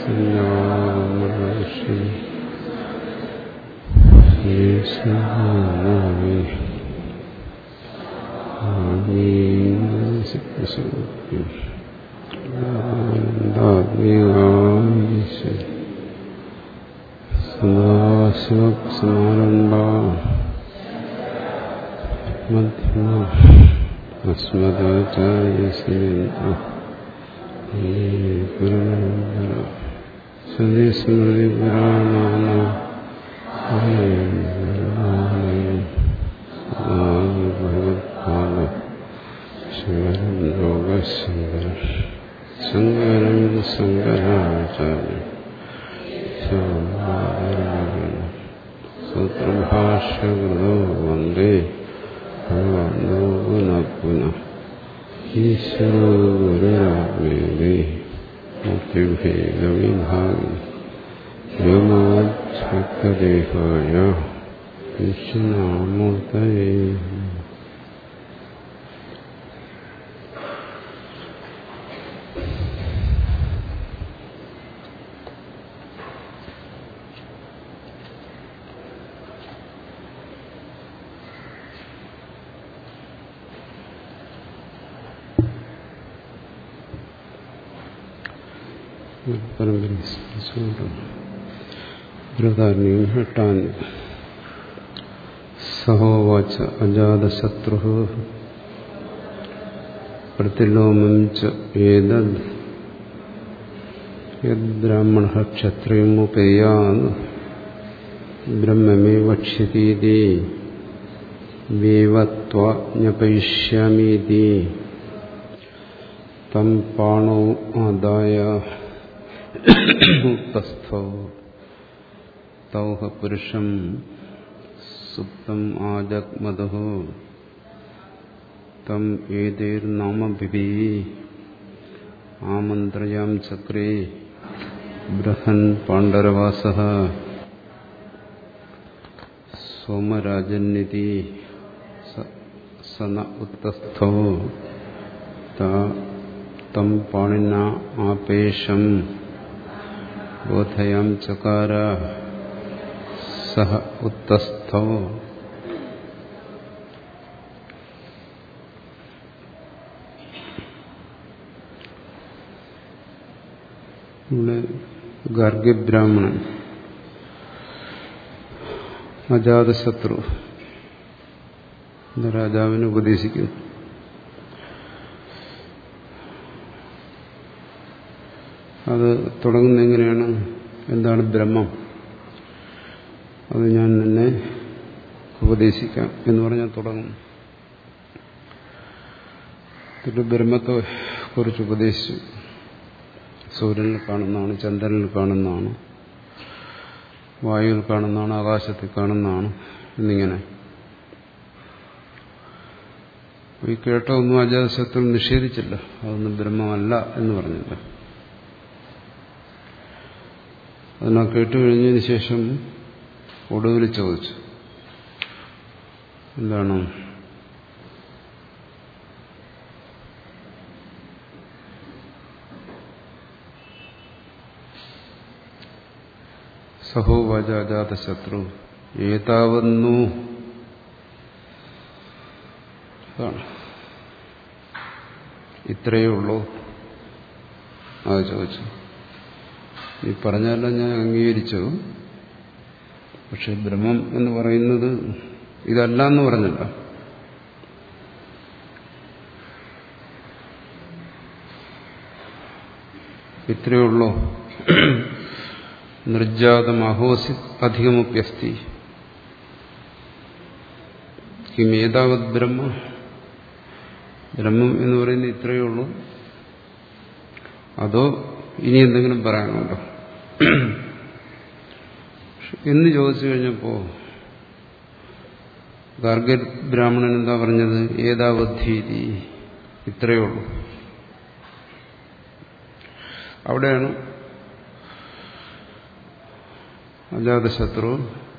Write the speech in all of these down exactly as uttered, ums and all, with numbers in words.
സഞ്ജാമർഷി യേശാമി ആമീനസിദ്ധി ആനന്ദാത്മികാമീശ സദാശിവസമാരംഭ മധ്യമ അസ്മദാചാര്യസേന ഗുരുപരമ്പര സദസ്മൃതി പുരാണാന ഭഗവത്പാദ ശങ്കരം യോഗശങ്കരം ശങ്കരം ശങ്കരാചാര്യ സൂത്രഭാഷ്യകൃതോ വന്ദേ ഭഗവന്തോ പുനഃ പുനഃ ഈശ്വരോ ഗുരുരാത്മേതി മൂർത്തിഭേദവിഭാഗി വ്യോമവദ്ഭക്തദേഹായ ദക്ഷിണാമൂർത്തയേ ബൃഹദാരണ്യം എട്ടാൻ സഹോവാച അജാതശത്രു പ്രതിലോമം ച ഏതദ് യദ്ബ്രാഹ്മണഃ ക്ഷത്രിയമുപേയാത് ബ്രഹ്മമേ വക്ഷ്യതീതി വേവത്വാജ്ഞപയിഷ്യാമീതി തം പാണോ ആദായ തസ്ഥോ തൗഹ പുരുഷം സുപ്തം ആജഗ്മദഃ തം ഏതൈർനാമഭിഃ ആമന്ത്രയാം ചക്രേ ബൃഹൻ പാണ്ഡരവാസഃ സോമരാജന്നിതി സന ഉത്തസ്ഥോ തം പാണിനാ ആപേഷം ബോധയാം ചകാര സഹ ഉത്തസ്ഥോ ഇവിടെ ഗാർഗ്യബ്രാഹ്മണൻ അജാതശത്രു രാജാവിനെ ഉപദേശിക്കുന്നു. അത് തുടങ്ങുന്നത് എങ്ങനെയാണ്? എന്താണ് ബ്രഹ്മം? അത് ഞാൻ നിന്നെ ഉപദേശിക്കാം എന്ന് പറഞ്ഞാൽ തുടങ്ങും. എന്നിട്ട് ബ്രഹ്മത്തെ കുറിച്ച് ഉപദേശിച്ചു. സൂര്യനിൽ കാണുന്നതാണ്, ചന്ദ്രനിൽ കാണുന്നതാണ്, വായുവിൽ കാണുന്നതാണ്, ആകാശത്തിൽ കാണുന്നതാണ് എന്നിങ്ങനെ. ഈ കേട്ട ഒന്നും അജാതശത്രു നിഷേധിച്ചില്ല. അതൊന്നും ബ്രഹ്മമല്ല എന്ന് പറഞ്ഞില്ല. അതിനാ കേട്ടുകഴിഞ്ഞതിന് ശേഷം ഒടുവിൽ ചോദിച്ചു, എന്താണ് സഹോവാച അജാതശത്രു ഏതാവന്നു, ഇത്രയേ ഉള്ളൂ? അത് ചോദിച്ചു. ഈ പറഞ്ഞാലും ഞാൻ അംഗീകരിച്ചു, പക്ഷെ ബ്രഹ്മം എന്ന് പറയുന്നത് ഇതല്ല എന്ന് പറഞ്ഞില്ല. ഇത്രയേ ഉള്ളൂ. നിർജാതമഹോസി അധികമപ്യസ്തി കിമേതാവത് ബ്രഹ്മ. ബ്രഹ്മം എന്ന് പറയുന്നത് ഇത്രയേ ഉള്ളൂ, അതോ ഇനി എന്തെങ്കിലും പറയാനുണ്ടോ എന്ന് ചോദിച്ചു കഴിഞ്ഞപ്പോ ഗാർഗ്യ ബ്രാഹ്മണൻ എന്താ പറഞ്ഞത്? ഏതാവധീതി, ഇത്രയേ ഉള്ളൂ. അവിടെയാണ് അജാതശത്രു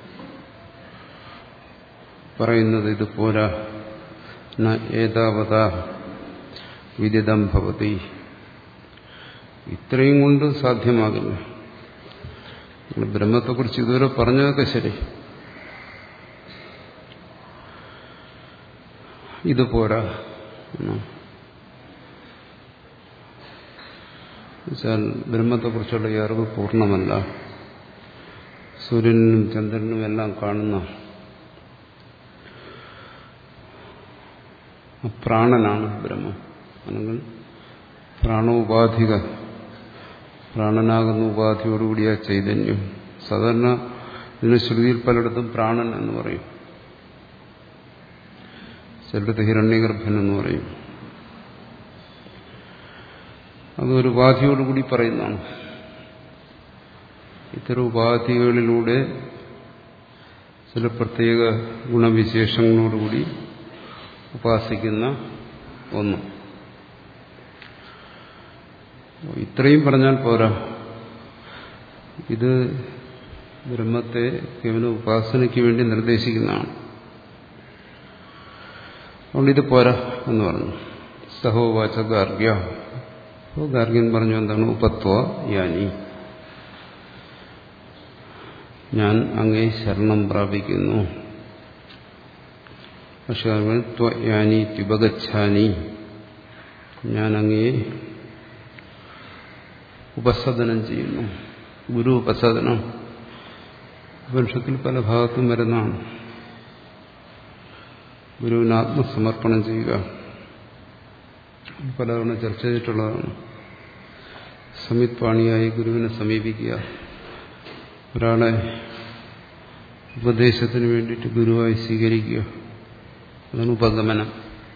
പറയുന്നത്, ഇത് പോരാ, ന ഏതാവത വിദിതം ഭവതി, ഇത്രയും കൊണ്ട് സാധ്യമാകില്ല. ബ്രഹ്മത്തെക്കുറിച്ച് ഇതുവരെ പറഞ്ഞതൊക്കെ ശരി, ഇത് പോരാ. എന്നുവെച്ചാൽ ബ്രഹ്മത്തെക്കുറിച്ചുള്ള ഈ അറിവ് പൂർണ്ണമല്ല. സൂര്യനും ചന്ദ്രനും എല്ലാം കാണുന്ന പ്രാണനാണ് ബ്രഹ്മം. അല്ലെങ്കിൽ പ്രാണോപാധിക, പ്രാണനാകുന്ന ഉപാധിയോടുകൂടിയ ചൈതന്യം. സാധാരണ ഇതിന് ശ്രുതിയിൽ പലയിടത്തും പ്രാണൻ എന്ന് പറയും, ചിലടത്ത് ഹിരണ്യഗർഭൻ എന്ന് പറയും. അതൊരു ഉപാധിയോടുകൂടി പറയുന്നതാണ്. ഇത്തരം ഉപാധികളിലൂടെ ചില പ്രത്യേക ഗുണവിശേഷങ്ങളോടുകൂടി ഉപാസിക്കുന്ന ഒന്ന്. ഇത്രയും പറഞ്ഞാൽ പോരാ. ഇത് ബ്രഹ്മത്തെ കേവലം ഉപാസനയ്ക്ക് വേണ്ടി നിർദ്ദേശിക്കുന്നതാണ്. അതുകൊണ്ട് ഇത് പോരാ എന്ന് പറഞ്ഞു. സഹോവാച ഗാർഗ്യ. ഗാർഗ്യൻ പറഞ്ഞു എന്താണ്? ഉപത്വ യാനി, ഞാൻ അങ്ങേ ശരണം പ്രാപിക്കുന്നു. പക്ഷേ ത്വയാനി ത്യുപഗച്ഛാനി, ഞാൻ അങ്ങേ ഉപസദനം ചെയ്യുന്നു. ഗുരു ഉപസദനം ഉപനിഷത്തിൽ പല ഭാഗത്തും വരുന്നതാണ്. ഗുരുവിന് ആത്മസമർപ്പണം ചെയ്യുക പലതവണ ചർച്ച ചെയ്തിട്ടുള്ളതാണ്. സമിത്പാണിയായി ഗുരുവിനെ സമീപിക്കുക, ഒരാളെ ഉപദേശത്തിന് വേണ്ടിയിട്ട് ഗുരുവായി സ്വീകരിക്കുക, അതാണ് ഉപഗമനം.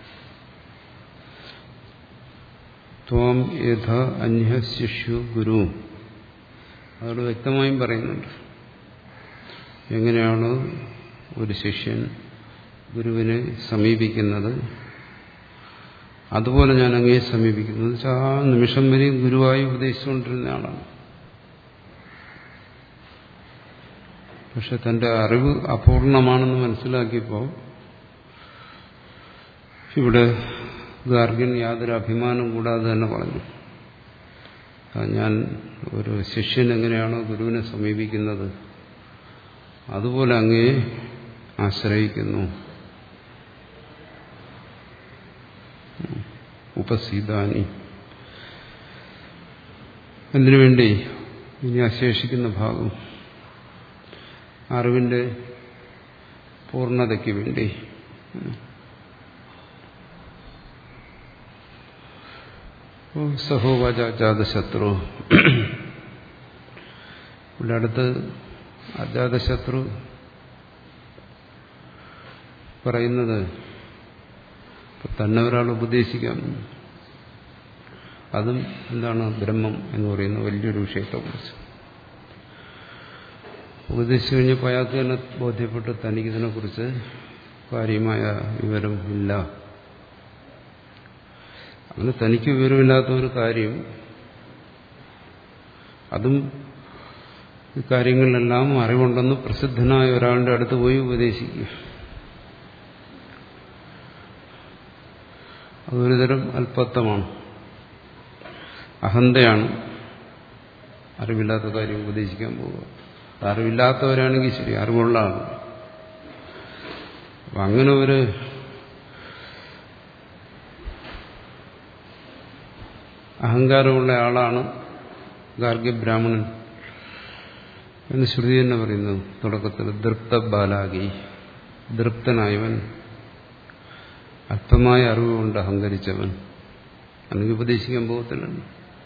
ത്വം യഥ അന്യ ശിഷ്യു ഗുരു, അതോട് വ്യക്തമായും പറയുന്നുണ്ട്. എങ്ങനെയാണ് ഒരു ശിഷ്യൻ ഗുരുവിനെ സമീപിക്കുന്നത്, അതുപോലെ ഞാൻ അങ്ങേ സമീപിക്കുന്നത്. ആ നിമിഷം വരെയും ഗുരുവായി ഉപദേശിച്ചുകൊണ്ടിരുന്ന ആളാണ്. പക്ഷെ തന്റെ അറിവ് അപൂർണമാണെന്ന് മനസ്സിലാക്കിയപ്പോൾ ഇവിടെ ഗാർഗ്യൻ യാതൊരു അഭിമാനം കൂടാതെ തന്നെ പറഞ്ഞു, ഞാൻ ഒരു ശിഷ്യൻ എങ്ങനെയാണോ ഗുരുവിനെ സമീപിക്കുന്നത് അതുപോലെ അങ്ങേ ആശ്രയിക്കുന്നു. ഉപസീതാനി, എന്തിനു വേണ്ടി? ഇനി അശേഷിക്കുന്ന ഭാഗം അറിവിന്റെ പൂർണ്ണതയ്ക്ക് വേണ്ടി. സഹോവാച അജാതശത്രു, ഇവിടെ അടുത്ത് അജാതശത്രു പറയുന്നത് തന്നെ ഒരാൾ ഉപദേശിക്കാം, അതും എന്താണ് ബ്രഹ്മം എന്ന് പറയുന്ന വലിയൊരു വിഷയത്തെക്കുറിച്ച് ഉപദേശിച്ചു കഴിഞ്ഞപ്പോൾ അയാൾക്ക് തന്നെ ബോധ്യപ്പെട്ട് തനിക്കിതിനെക്കുറിച്ച് കാര്യമായ വിവരം ഇല്ല. അങ്ങനെ തനിക്ക് വിവരമില്ലാത്ത ഒരു കാര്യം, അതും ഈ കാര്യങ്ങളിലെല്ലാം അറിവുണ്ടെന്ന് പ്രസിദ്ധനായ ഒരാളുടെ അടുത്ത് പോയി ഉപദേശിക്കുക, അതൊരുതരം അല്പത്വമാണ്, അഹന്തയാണ്. അറിവില്ലാത്ത കാര്യം ഉപദേശിക്കാൻ പോവുക. അറിവില്ലാത്തവരാണെങ്കിൽ ശരി, അറിവുള്ള ആൾ. അപ്പം അങ്ങനെ ഒരു അഹങ്കാരമുള്ള ആളാണ് ഗാർഗ്യബ്രാഹ്മണൻ എന്ന് ശ്രുതി തന്നെ പറയുന്നത് തുടക്കത്തിൽ. ദൃപ്ത ബാലാകി, ദൃപ്തനായവൻ, അല്പമായ അറിവുകൊണ്ട് അഹങ്കരിച്ചവൻ, അല്ലെങ്കിൽ ഉപദേശിക്കാൻ പോകത്തില്ലല്ലോ.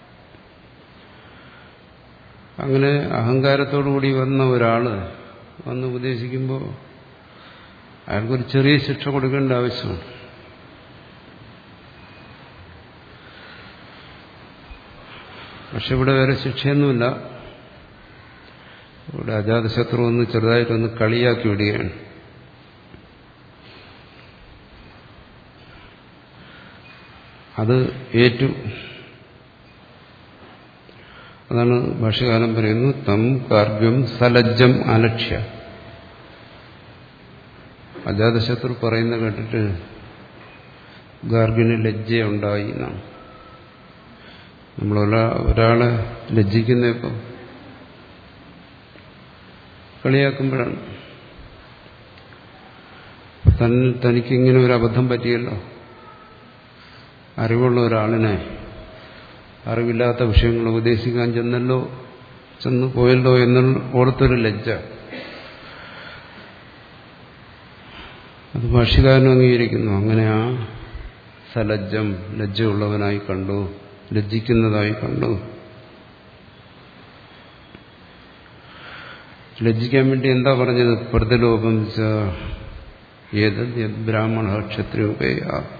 അങ്ങനെ അഹങ്കാരത്തോടുകൂടി വന്ന ഒരാള് വന്ന് ഉപദേശിക്കുമ്പോൾ അയാൾക്കൊരു ചെറിയ ശിക്ഷ കൊടുക്കേണ്ട ആവശ്യമാണ്. പക്ഷെ ഇവിടെ വേറെ ശിക്ഷയൊന്നുമില്ല. ഇവിടെ അജാതശത്രു ഒന്ന് ചെറുതായിട്ടൊന്ന് കളിയാക്കി വിടുകയാണ്. അത് ഏറ്റു. അതാണ് ഭാഷ്യകാലം പറയുന്നു, തം ഗാർഗ്യം സലജ്ജം അലക്ഷ്യ. അജാതശത്രു പറയുന്ന കേട്ടിട്ട് ഗാർഗ്യന് ലജ്ജയുണ്ടായി എന്നാണ്. നമ്മൾ ഒരാളെ ലജ്ജിക്കുന്ന ഇപ്പം കളിയാക്കുമ്പോഴാണ്. തൻ തനിക്കിങ്ങനെ ഒരു അബദ്ധം പറ്റിയല്ലോ, അറിവുള്ള ഒരാളിനെ അറിവില്ലാത്ത വിഷയങ്ങൾ ഉപദേശിക്കാൻ ചെന്നല്ലോ ചെന്ന് പോയല്ലോ എന്നുള്ള ഓർത്തൊരു ലജ്ജ, അത് ഭാഷ്യകാരനും അംഗീകരിക്കുന്നു. അങ്ങനെ ആ സലജ്ജം ലജ്ജയുള്ളവനായി കണ്ടു, ലജ്ജിക്കുന്നതായി കണ്ടു. ലജ്ജിക്കാൻ വേണ്ടി എന്താ പറഞ്ഞത്? പ്രതിലോപം ഏതത് ബ്രാഹ്മണ ക്ഷത്രിയോപേയ.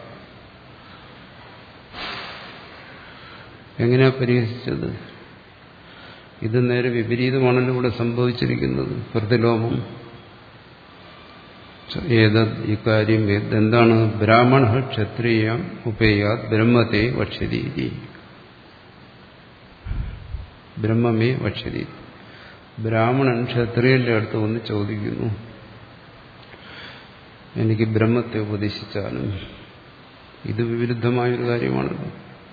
എങ്ങനെയാ പരിഹസിച്ചത്? ഇത് നേരെ വിപരീതമാണല്ലോ ഇവിടെ സംഭവിച്ചിരിക്കുന്നത്. പ്രതിലോപം ഏതത് ഇക്കാര്യം എന്താണ്? ബ്രാഹ്മണ ക്ഷത്രിയ ഉപേയാത് ബ്രഹ്മത്തെ വക്ഷ്യതീതി. ബ്രഹ്മമേ വക്ഷ്യതീതി. ബ്രാഹ്മണൻ ക്ഷത്രിയന്റെ അടുത്ത് വന്ന് ചോദിക്കുന്നു, എനിക്ക് ബ്രഹ്മത്തെ ഉപദേശിച്ചാലും. ഇത് വിരുദ്ധമായൊരു കാര്യമാണല്ലോ.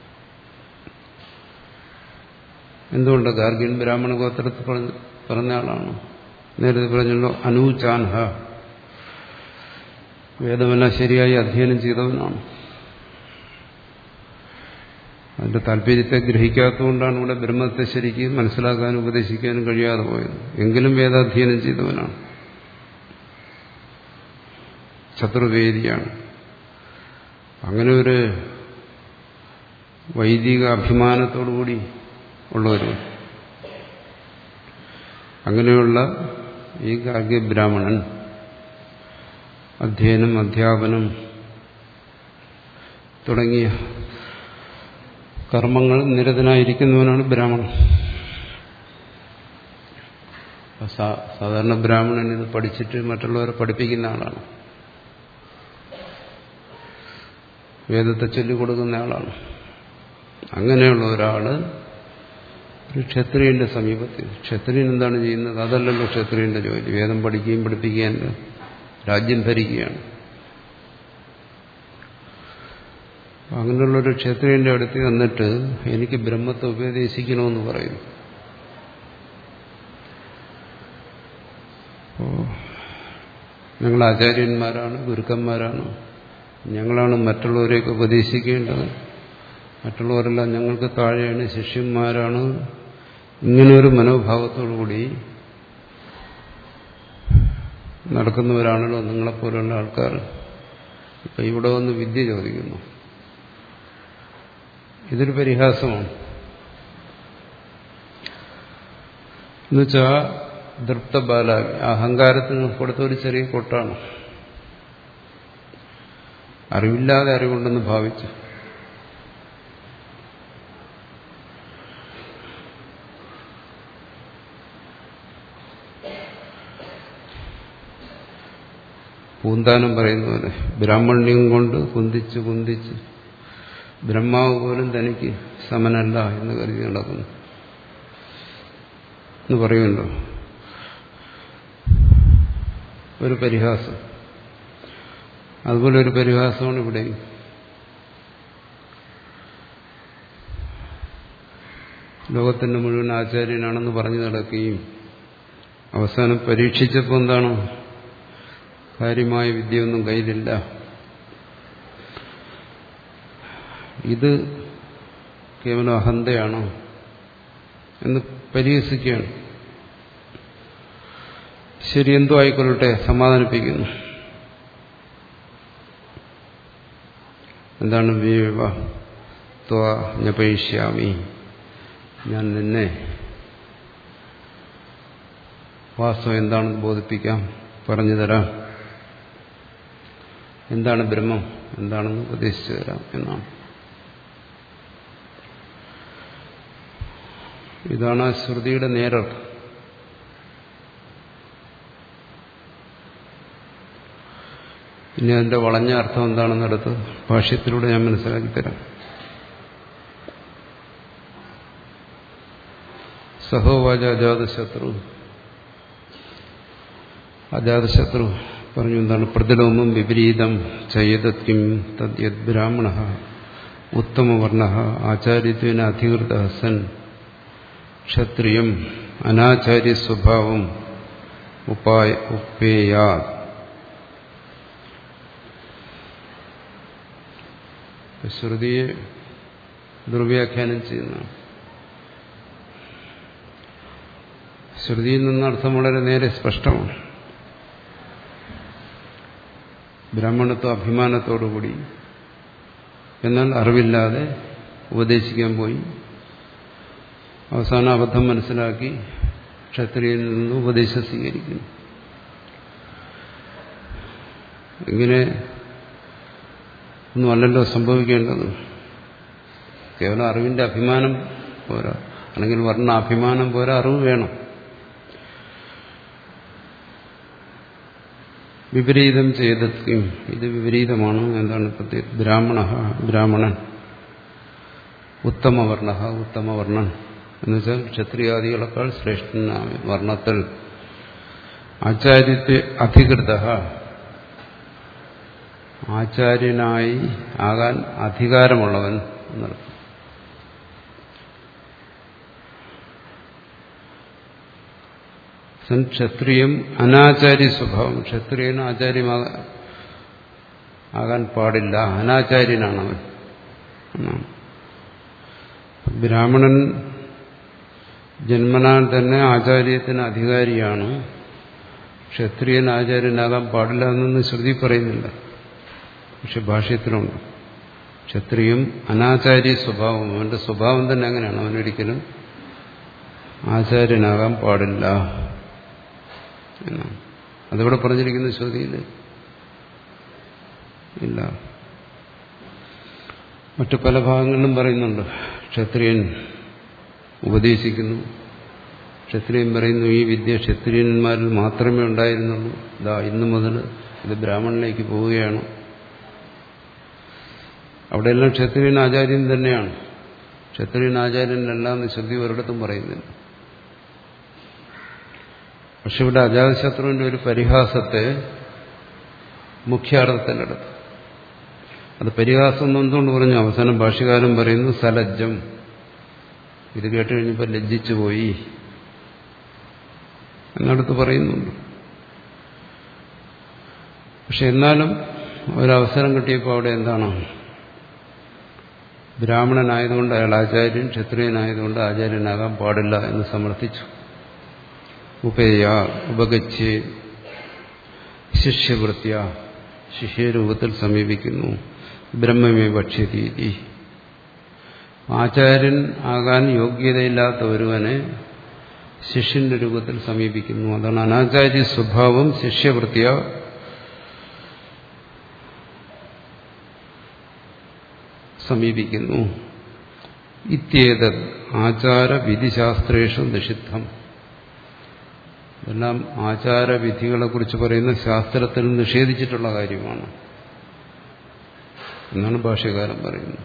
എന്തുകൊണ്ട്? ഗാർഗ്യൻ ബ്രാഹ്മണ ഗോത്രത്തിൽ പറഞ്ഞ ആളാണ്. നേരത്തെ പറഞ്ഞല്ലോ, അനൂചാൻഹ, വേദമെല്ലാം ശരിയായി അധ്യയനം ചെയ്തവനാണ്. അതിന്റെ താല്പര്യത്തെ ഗ്രഹിക്കാത്തതുകൊണ്ടാണ് ഇവിടെ ബ്രഹ്മത്തെ ശരിക്കും മനസ്സിലാക്കാനും ഉപദേശിക്കാനും കഴിയാതെ പോയത്. എങ്കിലും വേദാധ്യയനം ചെയ്തവനാണ്, ചതുർവേദിയാണ്. അങ്ങനെ ഒരു വൈദിക അഭിമാനത്തോടുകൂടി ഉള്ളവർ, അങ്ങനെയുള്ള ഈ ഗാർഗ്യ ബ്രാഹ്മണൻ അധ്യയനം, അധ്യാപനം തുടങ്ങിയ കർമ്മങ്ങൾ നിരതനായിരിക്കുന്നവനാണ് ബ്രാഹ്മണൻ. സാധാരണ ബ്രാഹ്മണൻ ഇത് പഠിച്ചിട്ട് മറ്റുള്ളവരെ പഠിപ്പിക്കുന്ന ആളാണ്, വേദത്തെ ചൊല്ലിക്കൊടുക്കുന്ന ആളാണ്. അങ്ങനെയുള്ള ഒരാള് ഒരു ക്ഷത്രിയന്റെ സമീപത്തിൽ, ക്ഷത്രിയൻ എന്താണ് ചെയ്യുന്നത്? അതല്ലല്ലോ ക്ഷത്രിയന്റെ ജോലി. വേദം പഠിക്കുകയും പഠിപ്പിക്കുകയും രാജ്യം ഭരിക്കുകയാണ്. അങ്ങനെയുള്ളൊരു ക്ഷത്രിയന്റെ അടുത്ത് വന്നിട്ട് എനിക്ക് ബ്രഹ്മത്തെ ഉപദേശിക്കണമെന്ന് പറയും. ഞങ്ങൾ ആചാര്യന്മാരാണ്, ഗുരുക്കന്മാരാണ്, ഞങ്ങളാണ് മറ്റുള്ളവരെയൊക്കെ ഉപദേശിക്കേണ്ടത്, മറ്റുള്ളവരെല്ലാം ഞങ്ങൾക്ക് താഴെയാണ്, ശിഷ്യന്മാരാണ്. ഇങ്ങനൊരു മനോഭാവത്തോടുകൂടി നടക്കുന്നവരാണല്ലോ നിങ്ങളെപ്പോലുള്ള ആൾക്കാർ. ഇപ്പൊ ഇവിടെ വന്ന് വിദ്യ ചോദിക്കുന്നു. ഇതൊരു പരിഹാസമാണ്. എന്നുവെച്ചാൽ ദൃപ്ത ബാലാകി, അഹങ്കാരത്തിന് കൊടുത്ത ഒരു ചെറിയ കൊട്ടാണ്. അറിവില്ലാതെ അറിവുണ്ടെന്ന് ഭാവിച്ചു. പൂന്താനം പറയുന്നപോലെ ബ്രാഹ്മണ്യം കൊണ്ട് കുന്തിച്ച് കുന്തിച്ച് ബ്രഹ്മാവ് പോലും തനിക്ക് സമനല്ല എന്ന് കരുതി നടക്കുന്നു എന്ന് പറയുമല്ലോ. ഒരു പരിഹാസം. അതുപോലെ ഒരു പരിഹാസമാണ് ഇവിടെ. ലോകത്തിന്റെ മുഴുവൻ ആചാര്യനാണെന്ന് പറഞ്ഞു നടക്കുകയും അവസാനം പരീക്ഷിച്ചപ്പോൾ എന്താണ്? കാര്യമായ വിദ്യയൊന്നും കയ്യിലില്ല. ഇത് കേവലം അഹന്തയാണോ എന്ന് പരിഹസിക്കുകയാണ്. ശരി, എന്തോ ആയിക്കൊള്ളട്ടെ, സമാധാനിപ്പിക്കുന്നു. എന്താണ്? വിവ ത്വജ്ഞപയിഷ്യാമി, ഞാൻ നിന്നെ വാസ്തവം എന്താണെന്ന് ബോധിപ്പിക്കാം, പറഞ്ഞു തരാം. എന്താണ് ബ്രഹ്മം, എന്താണെന്ന് ഉപദേശിച്ചു തരാം എന്നാണ്. ഇതാണ് ആ ശ്രുതിയുടെ നേരർത്ഥം. ഇനി അതിന്റെ വളഞ്ഞ അർത്ഥം എന്താണെന്നടുത്ത് ഭാഷ്യത്തിലൂടെ ഞാൻ മനസ്സിലാക്കി തരാം. സഹോവാച അജാതശത്രു, അജാതശത്രു പറഞ്ഞു എന്താണ്? പ്രതിലോമം വിപരീതം ചയതത്കിം തദ്യത് ബ്രാഹ്മണ ഉത്തമവർണ്ണ ആചാര്യത്വേന അധികൃത സൻ ക്ഷത്രിയം അനാചാര്യ സ്വഭാവം ഉപായ ഉപ്പേയാ. ശ്രുതിയെ ദുർവ്യാഖ്യാനം ചെയ്യുന്നതാണ്. ശ്രുതിയിൽ നിന്ന് അർത്ഥം വളരെ നേരെ സ്പഷ്ടമാണ്. ബ്രാഹ്മണത്വ അഭിമാനത്തോടുകൂടി, എന്നാൽ അറിവില്ലാതെ ഉപദേശിക്കാൻ പോയി, അവസാനം അബദ്ധം മനസ്സിലാക്കി ക്ഷത്രിയനിൽ നിന്ന് ഉപദേശം സ്വീകരിക്കുന്നു. ഇങ്ങനെ ഒന്നും അല്ലല്ലോ സംഭവിക്കേണ്ടത്. കേവലം അറിവിന്റെ അഭിമാനം പോരാ, അല്ലെങ്കിൽ വർണ്ണ അഭിമാനം പോരാ, അറിവ് വേണം. വിപരീതം ചെയ്തെത്തുകയും, ഇത് വിപരീതമാണ്. എന്താണ് പ്രത്യേകം? ബ്രാഹ്മണ ബ്രാഹ്മണൻ, ഉത്തമവർണ്ണ ഉത്തമവർണ്ണൻ എന്ന് വെച്ചാൽ ക്ഷത്രിയാദികളെക്കാൾ ശ്രേഷ്ഠനായ വർണ്ണത്തിൽ, ആചാര്യത്തെ അധികൃത ആചാര്യനായി ആകാൻ അധികാരമുള്ളവൻ എന്നർത്ഥം. ക്ഷത്രിയം അനാചാര്യ സ്വഭാവം, ക്ഷത്രിയന് ആചാര്യമാകാൻ ആകാൻ പാടില്ല, അനാചാര്യനാണവൻ എന്നാണ്. ബ്രാഹ്മണൻ ജന്മനാൽ തന്നെ ആചാര്യത്തിന് അധികാരിയാണ്. ക്ഷത്രിയൻ ആചാര്യനാകാൻ പാടില്ല എന്നൊന്നും ശ്രുതി പറയുന്നില്ല, പക്ഷെ ഭാഷ്യത്തിലുണ്ട്. ക്ഷത്രിയം അനാചാര്യ സ്വഭാവം, അവന്റെ സ്വഭാവം തന്നെ അങ്ങനെയാണ്. അവനൊരിക്കലും ആചാര്യനാകാൻ പാടില്ല എന്നാണ്. അതിവിടെ പറഞ്ഞിരിക്കുന്ന ശ്രുതിയിൽ ഇല്ല. മറ്റു പല ഭാഗങ്ങളിലും പറയുന്നുണ്ട്. ക്ഷത്രിയൻ ഉപദേശിക്കുന്നു, ക്ഷത്രിയൻ പറയുന്നു ഈ വിദ്യ ക്ഷത്രിയന്മാരിൽ മാത്രമേ ഉണ്ടായിരുന്നുള്ളൂ, ഇതാ ഇന്നു മുതൽ ഇത് ബ്രാഹ്മണനിലേക്ക് പോവുകയാണ്. അവിടെയെല്ലാം ക്ഷത്രിയൻ ആചാര്യൻ തന്നെയാണ്. ക്ഷത്രിയൻ ആചാര്യനല്ല എന്ന് ശ്രുതി ഒരിടത്തും പറയുന്നില്ല. പക്ഷെ ഇവിടെ അജാതശത്രുവിന്റെ ഒരു പരിഹാസത്തെ മുഖ്യാർത്ഥത്തിലെടുത്തു. അത് പരിഹാസം എന്തുകൊണ്ട് പറഞ്ഞു? അവസാനം ഭാഷ്യകാരൻ പറയുന്നു സലജ്ജം, ഇത് കേട്ട് കഴിഞ്ഞപ്പോൾ ലജ്ജിച്ചു പോയി എന്നടുത്ത് പറയുന്നുണ്ട്. പക്ഷെ എന്നാലും ഒരവസരം കിട്ടിയപ്പോൾ അവിടെ എന്താണ്? ബ്രാഹ്മണനായതുകൊണ്ട് അയാൾ ആചാര്യൻ, ക്ഷത്രിയനായതുകൊണ്ട് ആചാര്യനാകാൻ പാടില്ല എന്ന് സമർത്ഥിച്ചു. ഉപേയ ഉപഗച്ഛേ ശിഷ്യവൃത്യ, ശിഷ്യരൂപത്തിൽ സമീപിക്കുന്നു. ബ്രഹ്മമേ ഭക്ഷ്യതീതി, ആചാര്യൻ ആകാൻ യോഗ്യതയില്ലാത്ത ഒരുവനെ ശിഷ്യന്റെ രൂപത്തിൽ സമീപിക്കുന്നു. അതാണ് അനാചാര്യ സ്വഭാവം. ശിഷ്യവൃത്യ സമീപിക്കുന്നു. ഇത്യേതത് ആചാരവിധിശാസ്ത്രേഷു നിഷിദ്ധം. ഇതെല്ലാം ആചാരവിധികളെ കുറിച്ച് പറയുന്ന ശാസ്ത്രത്തിൽ നിഷേധിച്ചിട്ടുള്ള കാര്യമാണ് എന്നാണ് ഭാഷ്യകാരൻ പറയുന്നത്.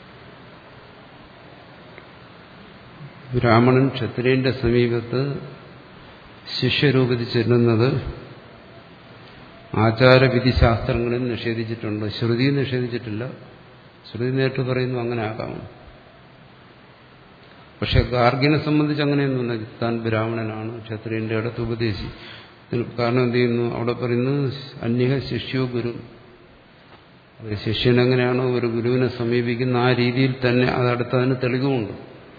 ബ്രാഹ്മണൻ ക്ഷത്രിയന്റെ സമീപത്ത് ശിഷ്യരൂപത്തിൽ ചെല്ലുന്നത് ആചാരവിധിശാസ്ത്രങ്ങളിൽ നിഷേധിച്ചിട്ടുണ്ട്. ശ്രുതി നിഷേധിച്ചിട്ടില്ല. ശ്രുതി നേരിട്ട് പറയുന്നു അങ്ങനെ ആകാം. പക്ഷെ ഗാർഗ്യനെ സംബന്ധിച്ച് അങ്ങനെയൊന്നുമില്ല. താൻ ബ്രാഹ്മണനാണ്, ക്ഷത്രിയന്റെ അടുത്ത് ഉപദേശി. കാരണം എന്ത് ചെയ്യുന്നു? അവിടെ പറയുന്നു അന്യഹ ശിഷ്യോ ഗുരു. അത് ശിഷ്യൻ എങ്ങനെയാണോ ഒരു ഗുരുവിനെ സമീപിക്കുന്ന ആ രീതിയിൽ തന്നെ അതടുത്തതിന് തെളിവുമുണ്ട്.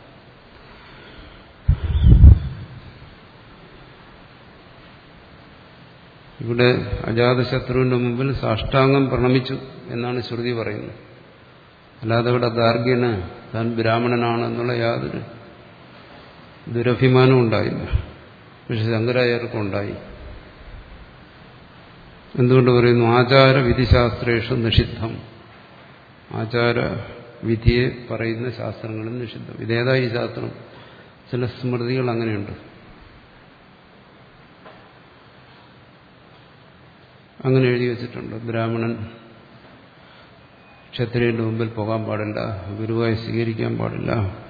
ഇവിടെ അജാതശത്രുവിന്റെ മുമ്പിൽ സാഷ്ടാംഗം പ്രണമിച്ചു എന്നാണ് ശ്രുതി പറയുന്നത്. അല്ലാതെ ഇവിടെ ഗാർഗ്യന് താൻ ബ്രാഹ്മണനാണെന്നുള്ള യാതൊരു ദുരഭിമാനവും ഉണ്ടായില്ല. പക്ഷെ ശങ്കരാചാര്യർക്കും ഉണ്ടായി. എന്തുകൊണ്ട് പറയുന്നു? ആചാരവിധിശാസ്ത്രേഷു നിഷിദ്ധം. ആചാരവിധിയെ പറയുന്ന ശാസ്ത്രങ്ങളും നിഷിദ്ധം. ഇതേതാ ഈ ശാസ്ത്രം? ചില സ്മൃതികൾ അങ്ങനെയുണ്ട്. അങ്ങനെ എഴുതി വച്ചിട്ടുണ്ട്. ബ്രാഹ്മണൻ ക്ഷത്രിയന്റെ മുമ്പിൽ പോകാൻ പാടില്ല, ഗുരുവായി സ്വീകരിക്കാൻ പാടില്ല.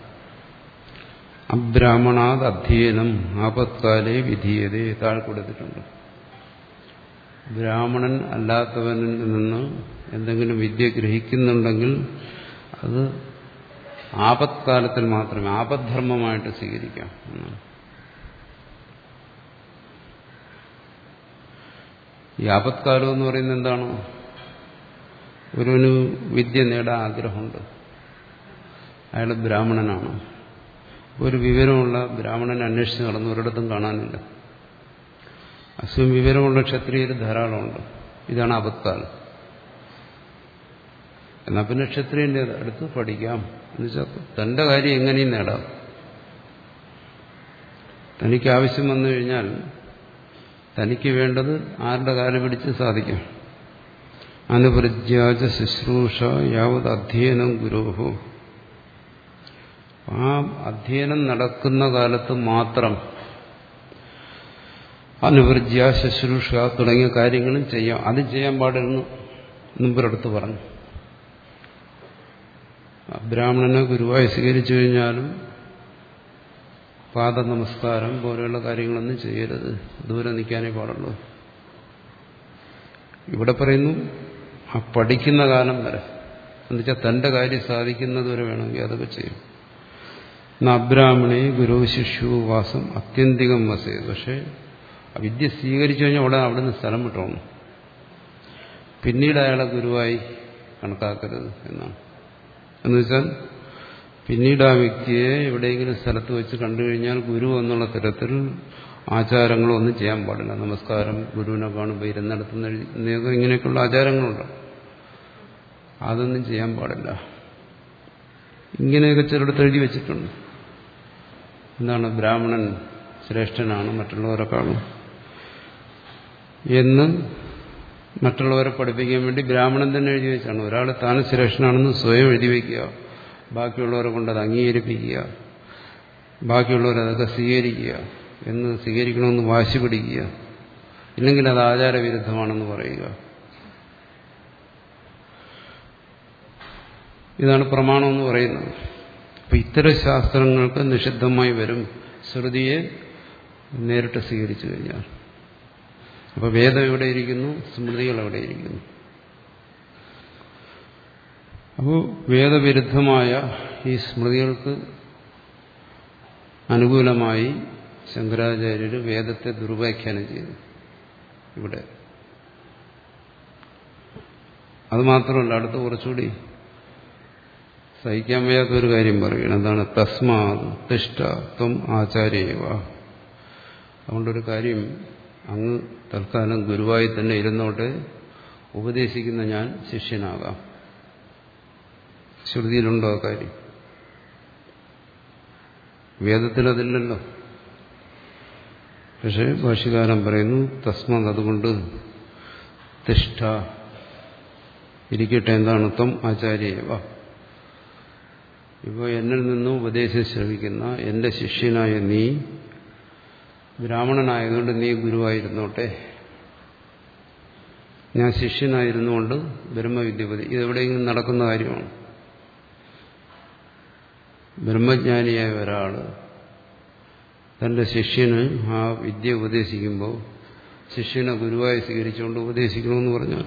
അബ്രാഹ്മണാത് അധ്യയനം ആപത്കാലേ വിധീയതേ താഴെ കൊടുത്തിട്ടുണ്ട്. ബ്രാഹ്മണൻ അല്ലാത്തവനിൽ നിന്ന് എന്തെങ്കിലും വിദ്യ ഗ്രഹിക്കുന്നുണ്ടെങ്കിൽ അത് ആപത്കാലത്തിൽ മാത്രമേ, ആപദ്ധർമ്മമായിട്ട് സ്വീകരിക്കാം എന്നാണ്. ഈ ആപത്കാലം എന്ന് പറയുന്നത് എന്താണ്? ഒരുവന് വിദ്യ നേടാൻ ആഗ്രഹമുണ്ട്, അയാൾ ബ്രാഹ്മണനാണ്. ഒരു വിവരമുള്ള ബ്രാഹ്മണനെ അന്വേഷിച്ച് നടന്ന് ഒരിടത്തും കാണാനില്ല. അസ്യം വിവരമുള്ള ക്ഷത്രിയർ ധാരാളമുണ്ട്. ഇതാണ് ആപത്കാലം. എന്നാൽ പിന്നെ ക്ഷത്രിയന്റെ അടുത്ത് പഠിക്കാം എന്ന് വെച്ചാൽ തന്റെ കാര്യം എങ്ങനെയും നേടാം. തനിക്ക് ആവശ്യം വന്നു കഴിഞ്ഞാൽ തനിക്ക് വേണ്ടത് ആരുടെ കാലം പിടിച്ച് സാധിക്കും. അനുപരിജ്യാച ശുശ്രൂഷ യാവത് അധ്യയനം ഗുരുഹോ. ആ അധ്യയനം നടക്കുന്ന കാലത്ത് മാത്രം അനുപരിജ്യ ശുശ്രൂഷ തുടങ്ങിയ കാര്യങ്ങളും ചെയ്യാം. അത് ചെയ്യാൻ പാടില്ലെന്ന് മുമ്പൊരിടത്ത് പറഞ്ഞു. ബ്രാഹ്മണനെ ഗുരുവായി സ്വീകരിച്ചു കഴിഞ്ഞാലും പാദ നമസ്കാരം പോലെയുള്ള കാര്യങ്ങളൊന്നും ചെയ്യരുത്, ദൂരെ നിൽക്കാനേ പാടുള്ളൂ. ഇവിടെ പറയുന്നു ആ പഠിക്കുന്ന കാലം വരെ, എന്നുവെച്ചാൽ തന്റെ കാര്യം സാധിക്കുന്നത് വരെ വേണമെങ്കിൽ അതൊക്കെ ചെയ്യും. അബ്രാഹ്മണേ ഗുരു ശിഷ്യു വാസം അത്യന്തികം വസേ. പക്ഷെ വിദ്യ സ്വീകരിച്ചു കഴിഞ്ഞാൽ ഉടനെ അവിടുന്ന് സ്ഥലം വിട്ടോണം. പിന്നീട് അയാളെ ഗുരുവായി കണക്കാക്കരുത് എന്നാണ്. എന്നുവെച്ചാൽ പിന്നീട് ആ വ്യക്തിയെ എവിടെയെങ്കിലും സ്ഥലത്ത് വെച്ച് കണ്ടു കഴിഞ്ഞാൽ ഗുരു എന്നുള്ള തരത്തിൽ ആചാരങ്ങളോ ഒന്നും ചെയ്യാൻ പാടില്ല. നമസ്കാരം, ഗുരുവിനെ കാണുമ്പോൾ ഇരുന്നിടത്തുന്ന ഇങ്ങനെയൊക്കെയുള്ള ആചാരങ്ങളുണ്ട്, അതൊന്നും ചെയ്യാൻ പാടില്ല. ഇങ്ങനെയൊക്കെ ചിലയിടത്ത് എഴുതി വെച്ചിട്ടുണ്ട്. എന്താണ്, ബ്രാഹ്മണൻ ശ്രേഷ്ഠനാണ് മറ്റുള്ളവരെക്കാളും എന്ന് മറ്റുള്ളവരെ പഠിപ്പിക്കാൻ വേണ്ടി ബ്രാഹ്മണൻ തന്നെ എഴുതി വെച്ചാണ്. ഒരാൾ താൻ ശ്രേഷ്ഠനാണെന്ന് സ്വയം എഴുതി വയ്ക്കുക, ബാക്കിയുള്ളവരെ കൊണ്ട് അത് അംഗീകരിപ്പിക്കുക, ബാക്കിയുള്ളവരതൊക്കെ സ്വീകരിക്കുക, എന്ന് സ്വീകരിക്കണമെന്ന് വാശി പിടിക്കുക, ഇല്ലെങ്കിൽ അത് ആചാരവിരുദ്ധമാണെന്ന് പറയുക. ഇതാണ് പ്രമാണം എന്ന് പറയുന്നത്. അപ്പൊ ഇത്തരം ശാസ്ത്രങ്ങൾക്ക് നിഷിദ്ധമായി വരും ശ്രുതിയെ നേരിട്ട് സ്വീകരിച്ചു കഴിഞ്ഞാൽ. അപ്പൊ വേദം എവിടെ ഇരിക്കുന്നു, സ്മൃതികൾ എവിടെ ഇരിക്കുന്നു. അപ്പോൾ വേദവിരുദ്ധമായ ഈ സ്മൃതികൾക്ക് അനുകൂലമായി ശങ്കരാചാര്യർ വേദത്തെ ദുർവ്യാഖ്യാനം ചെയ്തു ഇവിടെ. അതുമാത്രമല്ല, അടുത്ത കുറച്ചുകൂടി സഹിക്കാൻ വയ്യാത്തൊരു കാര്യം പറയുകയാണ്. എന്താണ്? തസ്മാത് തിഷ്ഠ ത്വം ആചാര്യേവ. അതുകൊണ്ടൊരു കാര്യം, അങ്ങ് തൽക്കാലം ഗുരുവായി തന്നെ ഇരുന്നോട്ടെ, ഉപദേശിക്കുന്ന ഞാൻ ശിഷ്യനാകാം. ശ്രുതിയിലുണ്ടോ ആ കാര്യം? വേദത്തിലതില്ലല്ലോ. പക്ഷെ ഭാഷ്യകാരൻ പറയുന്നു തസ്മാത്, അതുകൊണ്ട് തിഷ്ഠ ഇരിക്കട്ടെ. എന്താണ്? ത്വം ആചാര്യേവ. ഇപ്പോൾ എന്നിൽ നിന്നും ഉപദേശം ശ്രവിക്കുന്ന എന്റെ ശിഷ്യനായ നീ ബ്രാഹ്മണനായതുകൊണ്ട് നീ ഗുരുവായിരുന്നോട്ടെ. ഞാൻ ശിഷ്യനായിരുന്നുകൊണ്ട് ബ്രഹ്മവിദ്യപതി. ഇതെവിടെയെങ്കിലും നടക്കുന്ന കാര്യമാണ്. ബ്രഹ്മജ്ഞാനിയായ ഒരാൾ തന്റെ ശിഷ്യന് ആ വിദ്യ ഉപദേശിക്കുമ്പോൾ ശിഷ്യനെ ഗുരുവായി സ്വീകരിച്ചുകൊണ്ട് ഉപദേശിക്കണമെന്ന് പറഞ്ഞാൽ,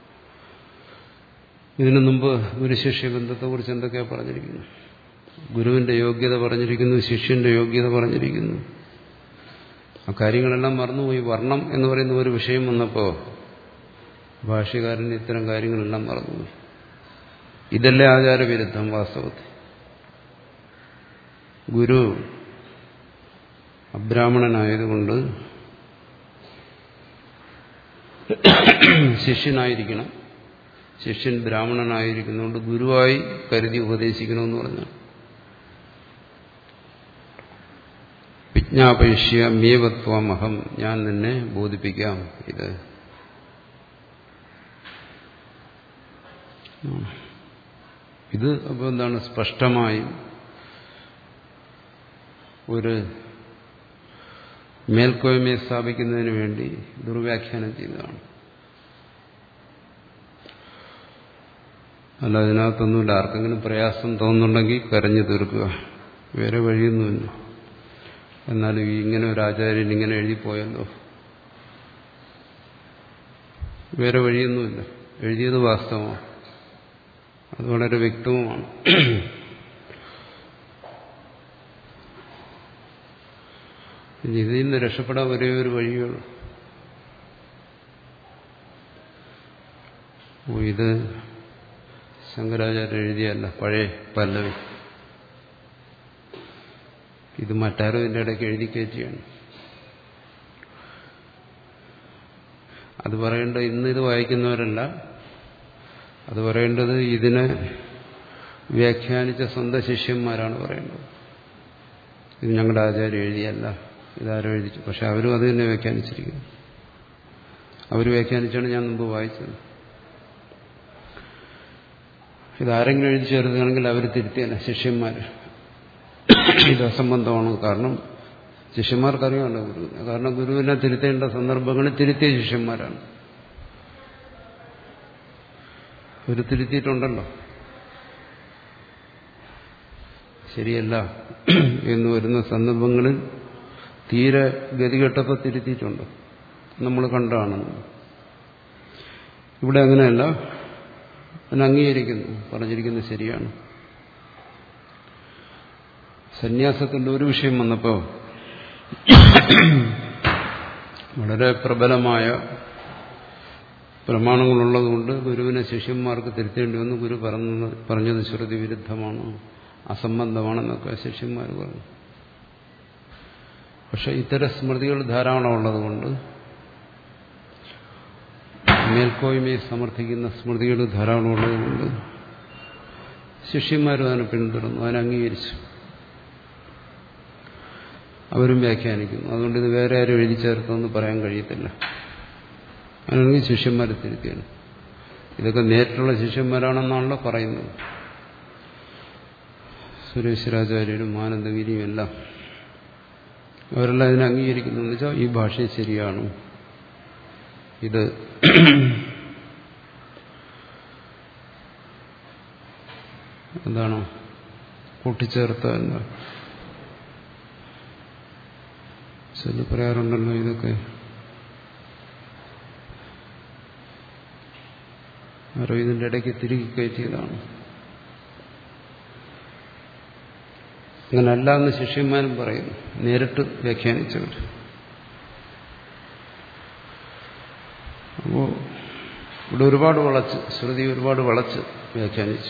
ഇതിനു മുമ്പ് ഗുരുശിഷ്യ ബന്ധത്തെക്കുറിച്ച് എന്തൊക്കെയാണ് പറഞ്ഞിരിക്കുന്നു? ഗുരുവിന്റെ യോഗ്യത പറഞ്ഞിരിക്കുന്നു, ശിഷ്യന്റെ യോഗ്യത പറഞ്ഞിരിക്കുന്നു. ആ കാര്യങ്ങളെല്ലാം മറന്നുപോയി. വർണ്ണം എന്ന് പറയുന്ന ഒരു വിഷയം വന്നപ്പോൾ ഭാഷ്യകാരൻ ഇത്തരം കാര്യങ്ങളെല്ലാം മറന്നുപോയി. ഇതല്ലേ ആചാരവിരുദ്ധം വാസ്തവത്തിൽ. ഗുരു അബ്രാഹ്മണനായതുകൊണ്ട് ശിഷ്യനായിരിക്കണം, ശിഷ്യൻ ബ്രാഹ്മണനായിരിക്കുന്നതുകൊണ്ട് ഗുരുവായി കരുതി ഉപദേശിക്കണമെന്ന് പറഞ്ഞു. വിജ്ഞാപയിഷ്യ മേവത്വമഹം, ഞാൻ നിന്നെ ബോധിപ്പിക്കാം. ഇത് ഇത് അപ്പോൾ എന്താണ്? സ്പഷ്ടമായി ഒരു മേൽക്കോയ്മയെ സ്ഥാപിക്കുന്നതിന് വേണ്ടി ദുർവ്യാഖ്യാനം ചെയ്യുന്നതാണ്. അല്ല, അതിനകത്തൊന്നുമില്ല. ആർക്കെങ്കിലും പ്രയാസം തോന്നുന്നുണ്ടെങ്കിൽ കരഞ്ഞു തീർക്കുക, വേറെ വഴിയൊന്നുമില്ല. എന്നാലും ഇങ്ങനെ ഒരു ആചാര്യൻ ഇങ്ങനെ എഴുതിപ്പോയല്ലോ, വേറെ വഴിയൊന്നുമില്ല. എഴുതിയത് വാസ്തവമാണ്, അത് വളരെ വ്യക്തവുമാണ്. ഇതിൽ നിന്ന് രക്ഷപ്പെടാൻ ഒരേ ഒരു വഴിയുള്ളൂ. ഓ ഇത് ശങ്കരാചാര്യ എഴുതിയല്ല, പഴയ പല്ലവി. ഇത് മറ്റാരും ഇതിൻ്റെ ഇടയ്ക്ക് എഴുതി കയറ്റിയാണ്. അത് പറയേണ്ടത് ഇന്ന് ഇത് വായിക്കുന്നവരല്ല, അത് പറയേണ്ടത് ഇതിനെ വ്യാഖ്യാനിച്ച സ്വന്തം ശിഷ്യന്മാരാണ് പറയേണ്ടത്. ഇത് ഞങ്ങളുടെ ആചാര്യം എഴുതിയല്ല, ഇതാരോ എഴുതിച്ചു. പക്ഷെ അവരും അത് തന്നെ വ്യാഖ്യാനിച്ചിരിക്കുന്നു. അവർ വ്യാഖ്യാനിച്ചാണ് ഞാൻ മുമ്പ് വായിച്ചത്. ഇതാരെങ്കിലും എഴുതി ചേർക്കുകയാണെങ്കിൽ അവർ തിരുത്തിയല്ല, ശിഷ്യന്മാർ. ഇത് അസംബന്ധമാണ്. കാരണം ശിഷ്യന്മാർക്കറിയാമല്ലോ ഗുരുവിനെ. കാരണം ഗുരുവിനെ തിരുത്തേണ്ട സന്ദർഭങ്ങളിൽ തിരുത്തിയ ശിഷ്യന്മാരാണ്. ഒരു തിരുത്തിയിട്ടുണ്ടല്ലോ, ശരിയല്ല എന്ന് വരുന്ന സന്ദർഭങ്ങളിൽ തീരെ ഗതികെട്ടപ്പോൾ തിരുത്തിയിട്ടുണ്ട്, നമ്മൾ കണ്ടാണ്. ഇവിടെ അങ്ങനെയല്ല, അതിനെ അംഗീകരിക്കുന്നു, പറഞ്ഞിരിക്കുന്നത് ശരിയാണ്. സന്യാസത്തിന്റെ ഒരു വിഷയം വന്നപ്പോൾ വളരെ പ്രബലമായ പ്രമാണങ്ങളുള്ളതുകൊണ്ട് ഗുരുവിനെ ശിഷ്യന്മാർക്ക് തിരുത്തേണ്ടി വന്നു. ഗുരു പറഞ്ഞത് പറഞ്ഞത് ശ്രുതി വിരുദ്ധമാണ്, അസംബന്ധമാണെന്നൊക്കെ ശിഷ്യന്മാർ പറഞ്ഞു. പക്ഷെ ഇത്തരം സ്മൃതികൾ ധാരാളം ഉള്ളതുകൊണ്ട്, മേൽക്കോയ്മയെ സമർത്ഥിക്കുന്ന സ്മൃതികൾ ധാരാളം ഉള്ളതുകൊണ്ട് ശിഷ്യന്മാരും അതിനെ പിന്തുടർന്നു, അതിനെ അംഗീകരിച്ചു. അവരും വ്യാഖ്യാനിക്കുന്നു. അതുകൊണ്ട് ഇത് വേറെ ആരും എഴുതി ചേർത്തെന്ന് പറയാൻ കഴിയത്തില്ല. അല്ലെങ്കിൽ ശിഷ്യന്മാരെ തിരുത്തിയാണ്. ഇതൊക്കെ നേരിട്ടുള്ള ശിഷ്യന്മാരാണെന്നാണല്ലോ പറയുന്നത്. സുരേശ്വരാചാര്യരും ആനന്ദഗിരിയും എല്ലാം അവരെല്ലാം ഇതിനെ അംഗീകരിക്കുന്നു. എന്ന് വെച്ചാൽ ഈ ഭാഷ ശരിയാണ്, ഇത് എന്താണ് കൂട്ടിച്ചേർത്ത എന്താ ശരി പറയാറുണ്ടല്ലോ, ഇതൊക്കെ ആരോ ഇതിൻ്റെ ഇടയ്ക്ക് തിരികെ കയറ്റിയതാണ്. അങ്ങനല്ല എന്ന് ശിഷ്യന്മാരും പറയുന്നു, നേരിട്ട് വ്യാഖ്യാനിച്ചവർ. അപ്പോൾ ഇവിടെ ഒരുപാട് വളച്ച്, ശ്രുതി ഒരുപാട് വളച്ച് വ്യാഖ്യാനിച്ചു.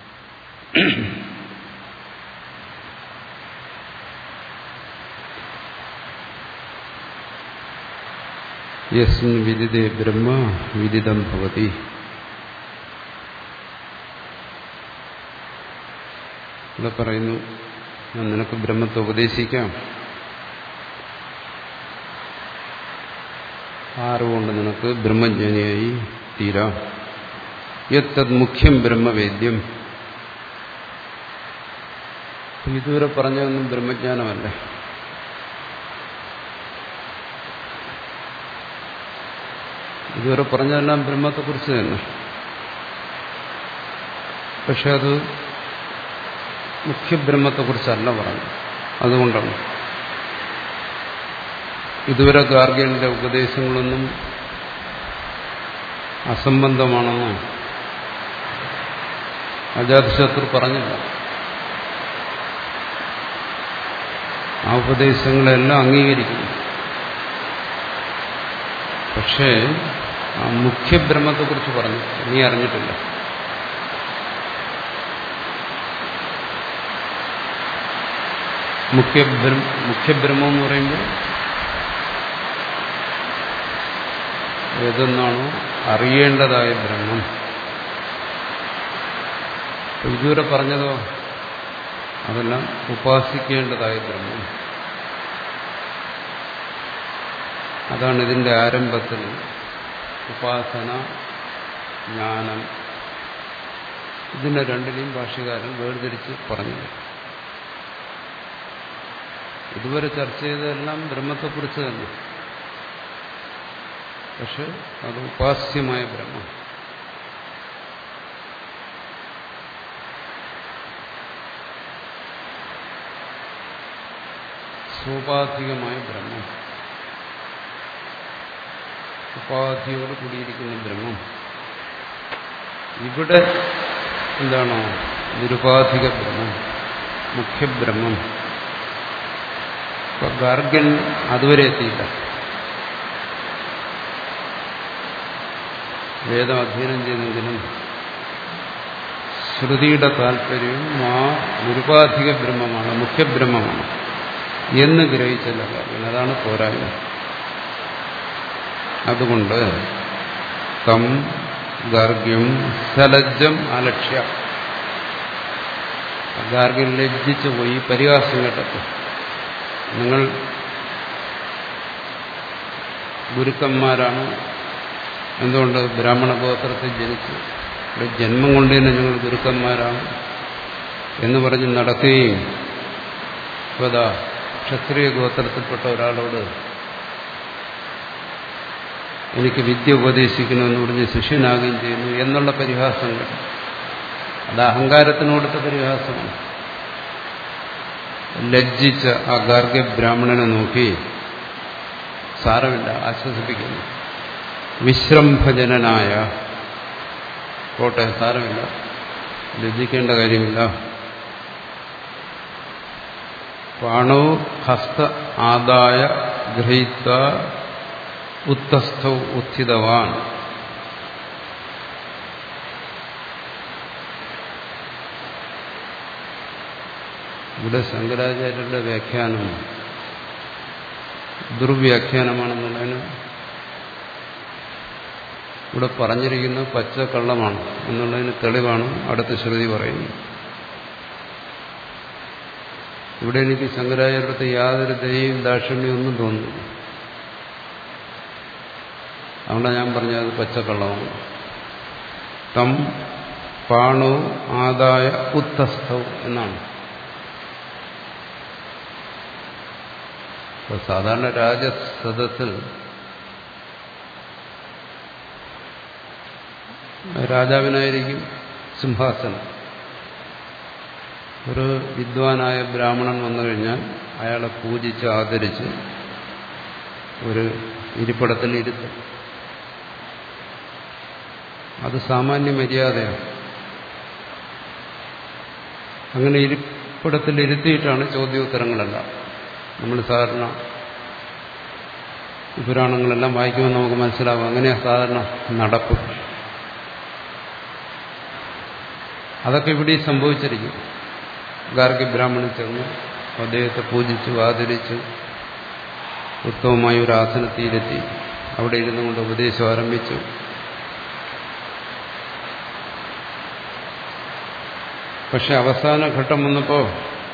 യസ്മിൻ വിദിതേ ബ്രഹ്മ വിദിതം ഭവതി. ഇവിടെ പറയുന്നു, ഞാൻ നിനക്ക് ബ്രഹ്മത്തെ ഉപദേശിക്കാം, അറിവുകൊണ്ട് നിനക്ക് ബ്രഹ്മജ്ഞാനിയായി തീരാം. യത്തത് മുഖ്യം ബ്രഹ്മവേദ്യം. ഇതുവരെ പറഞ്ഞതൊന്നും ബ്രഹ്മജ്ഞാനമല്ല. ഇതുവരെ പറഞ്ഞതെല്ലാം ബ്രഹ്മത്തെക്കുറിച്ച് തന്നെ. പക്ഷെ അത് മുഖ്യബ്രഹ്മത്തെക്കുറിച്ചല്ല പറഞ്ഞു. അതുകൊണ്ടാണ് ഇതുവരെ ഗാർഗ്യന്റെ ഉപദേശങ്ങളൊന്നും അസംബന്ധമാണെന്നോ അജാതശത്രു പറഞ്ഞില്ല. ആ ഉപദേശങ്ങളെല്ലാം അംഗീകരിക്കുന്നു. പക്ഷേ ആ മുഖ്യബ്രഹ്മത്തെക്കുറിച്ച് പറഞ്ഞു, നീ അറിഞ്ഞിട്ടില്ല. മുഖ്യബ്രഹ്മ മുഖ്യബ്രഹ്മം എന്ന് പറയുമ്പോൾ ഏതെന്നാണോ അറിയേണ്ടതായ ബ്രഹ്മം. ഇതുവരെ പറഞ്ഞതോ അതെല്ലാം ഉപാസിക്കേണ്ടതായ ബ്രഹ്മം. അതാണ് ഇതിന്റെ ആരംഭത്തിൽ ഉപാസന, ജ്ഞാനം, ഇതിനെ രണ്ടിനെയും ഭാഷ്യകാരൻ വേർതിരിച്ച് പറഞ്ഞത്. ഇതുവരെ ചർച്ച ചെയ്തതെല്ലാം ബ്രഹ്മത്തെക്കുറിച്ച് തന്നെ. പക്ഷെ അത് ഉപാസ്യമായ ബ്രഹ്മം. സോപാധികമായ ബ്രഹ്മം, ഉപാധിയോട് കൂടിയിരിക്കുന്ന ബ്രഹ്മം. ഇവിടെ എന്താണോ നിരുപാധിക ബ്രഹ്മം, മുഖ്യബ്രഹ്മം. ഇപ്പൊ ഗാർഗ്യൻ അതുവരെ എത്തിയില്ല. വേദം അധ്യയനം ചെയ്യുന്നെങ്കിലും ശ്രുതിയുടെ താല്പര്യവും ആ നിരുപാധിക ബ്രഹ്മമാണ്, മുഖ്യബ്രഹ്മമാണ് എന്ന് ഗ്രഹിച്ചല്ല കാര്യം. അതാണ് പോരായ്മ. അതുകൊണ്ട് തം ഗാർഗ്യം സലജ്ജം അലക്ഷ്യ, ഗാർഗ്യം ലജ്ജിച്ചു പോയി, പരിഹാസം കേട്ടപ്പോൾ. നിങ്ങൾ ഗുരുക്കന്മാരാണ്, എന്തുകൊണ്ട് ബ്രാഹ്മണ ഗോത്രത്തിൽ ജനിച്ചു, ഇവിടെ ജന്മം കൊണ്ട് തന്നെ നിങ്ങൾ ഗുരുക്കന്മാരാണ് എന്ന് പറഞ്ഞ് നടക്കുകയും ഇപ്പോൾ ക്ഷത്രിയ ഗോത്രത്തിൽപ്പെട്ട ഒരാളോട് എനിക്ക് വിദ്യ ഉപദേശിക്കണമെന്ന് പറഞ്ഞ് ശിഷ്യനാകുകയും ചെയ്യുന്നു എന്നുള്ള പരിഹാസങ്ങൾ, അത് അഹങ്കാരത്തിനോടുത്ത പരിഹാസമാണ്. ലജ്ജിച്ച ആ ഗാർഗ്യ ബ്രാഹ്മണനെ നോക്കി സാരമില്ല, ആശ്വസിപ്പിക്കുന്നു. വിശ്രംഭജനനായ കോട്ടെ, സാരമില്ല, ലജ്ജിക്കേണ്ട കാര്യമില്ല. പാണോ ഹസ്ത ആദായ ഗൃഹീത്വ ഉത്തസ്ഥൗ ഉത്ഥിതവാൻ. ഇവിടെ ശങ്കരാചാര്യരുടെ വ്യാഖ്യാനം ദുർവ്യാഖ്യാനമാണെന്നുള്ളതിന് ഇവിടെ പറഞ്ഞിരിക്കുന്നത് പച്ചക്കള്ളമാണ് എന്നുള്ളതിന് തെളിവാണ് അടുത്ത ശ്രുതി പറയുന്നത്. ഇവിടെ എനിക്ക് ശങ്കരാചാര്യരുടെ യാതൊരു ദയയും ദാക്ഷിണ്യവും ഒന്നും തോന്നുന്നു. അതുകൊണ്ടാണ് ഞാൻ പറഞ്ഞത് പച്ചക്കള്ളമാണ്. തം പാണോ ആദായ ഉത്തസ്ഥൗ എന്നാണ്. സാധാരണ രാജസദസ്സിൽ രാജാവിനായിരിക്കും സിംഹാസനം. ഒരു വിദ്വാനായ ബ്രാഹ്മണൻ വന്നു കഴിഞ്ഞാൽ അയാളെ പൂജിച്ച് ആദരിച്ച് ഒരു ഇരിപ്പിടത്തിൽ ഇരുത്തും. അത് സാമാന്യ മര്യാദയാണ്. അങ്ങനെ ഇരിപ്പിടത്തിൽ ഇരുത്തിയിട്ടാണ് ചോദ്യോത്തരങ്ങളെല്ലാം. നമ്മൾ സാധാരണ പുരാണങ്ങളെല്ലാം വായിക്കുമ്പോൾ നമുക്ക് മനസ്സിലാവും, അങ്ങനെയാണ് സാധാരണ നടപ്പ്. അതൊക്കെ ഇവിടെ സംഭവിച്ചിരിക്കും. ഗാർഗ്യ ബ്രാഹ്മണൻ ചെന്ന് അദ്ദേഹത്തെ പൂജിച്ചു ആദരിച്ചു ഉത്തമമായ ഒരു ആസനത്തിലെത്തി അവിടെ ഇരുന്നു കൊണ്ട് ഉപദേശം ആരംഭിച്ചു. പക്ഷെ അവസാന ഘട്ടം വന്നപ്പോൾ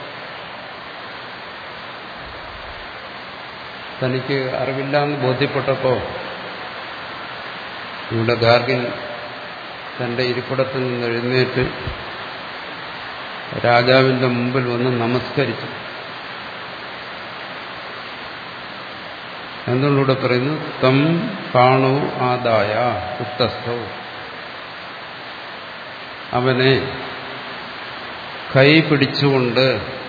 തനിക്ക് അറിവില്ലാന്ന് ബോധ്യപ്പെട്ടപ്പോൾ ഇവിടെ ഗാർഗ്യൻ തന്റെ ഇരിപ്പിടത്തിൽ നിന്ന് എഴുന്നേറ്റ് രാജാവിന്റെ മുമ്പിൽ വന്ന് നമസ്കരിച്ചു. എന്തുകൊണ്ടിവിടെ പറയുന്നു? തം കാണൂ ആദായ ഉത്തസ്ഥൗ, അവനെ കൈ പിടിച്ചുകൊണ്ട്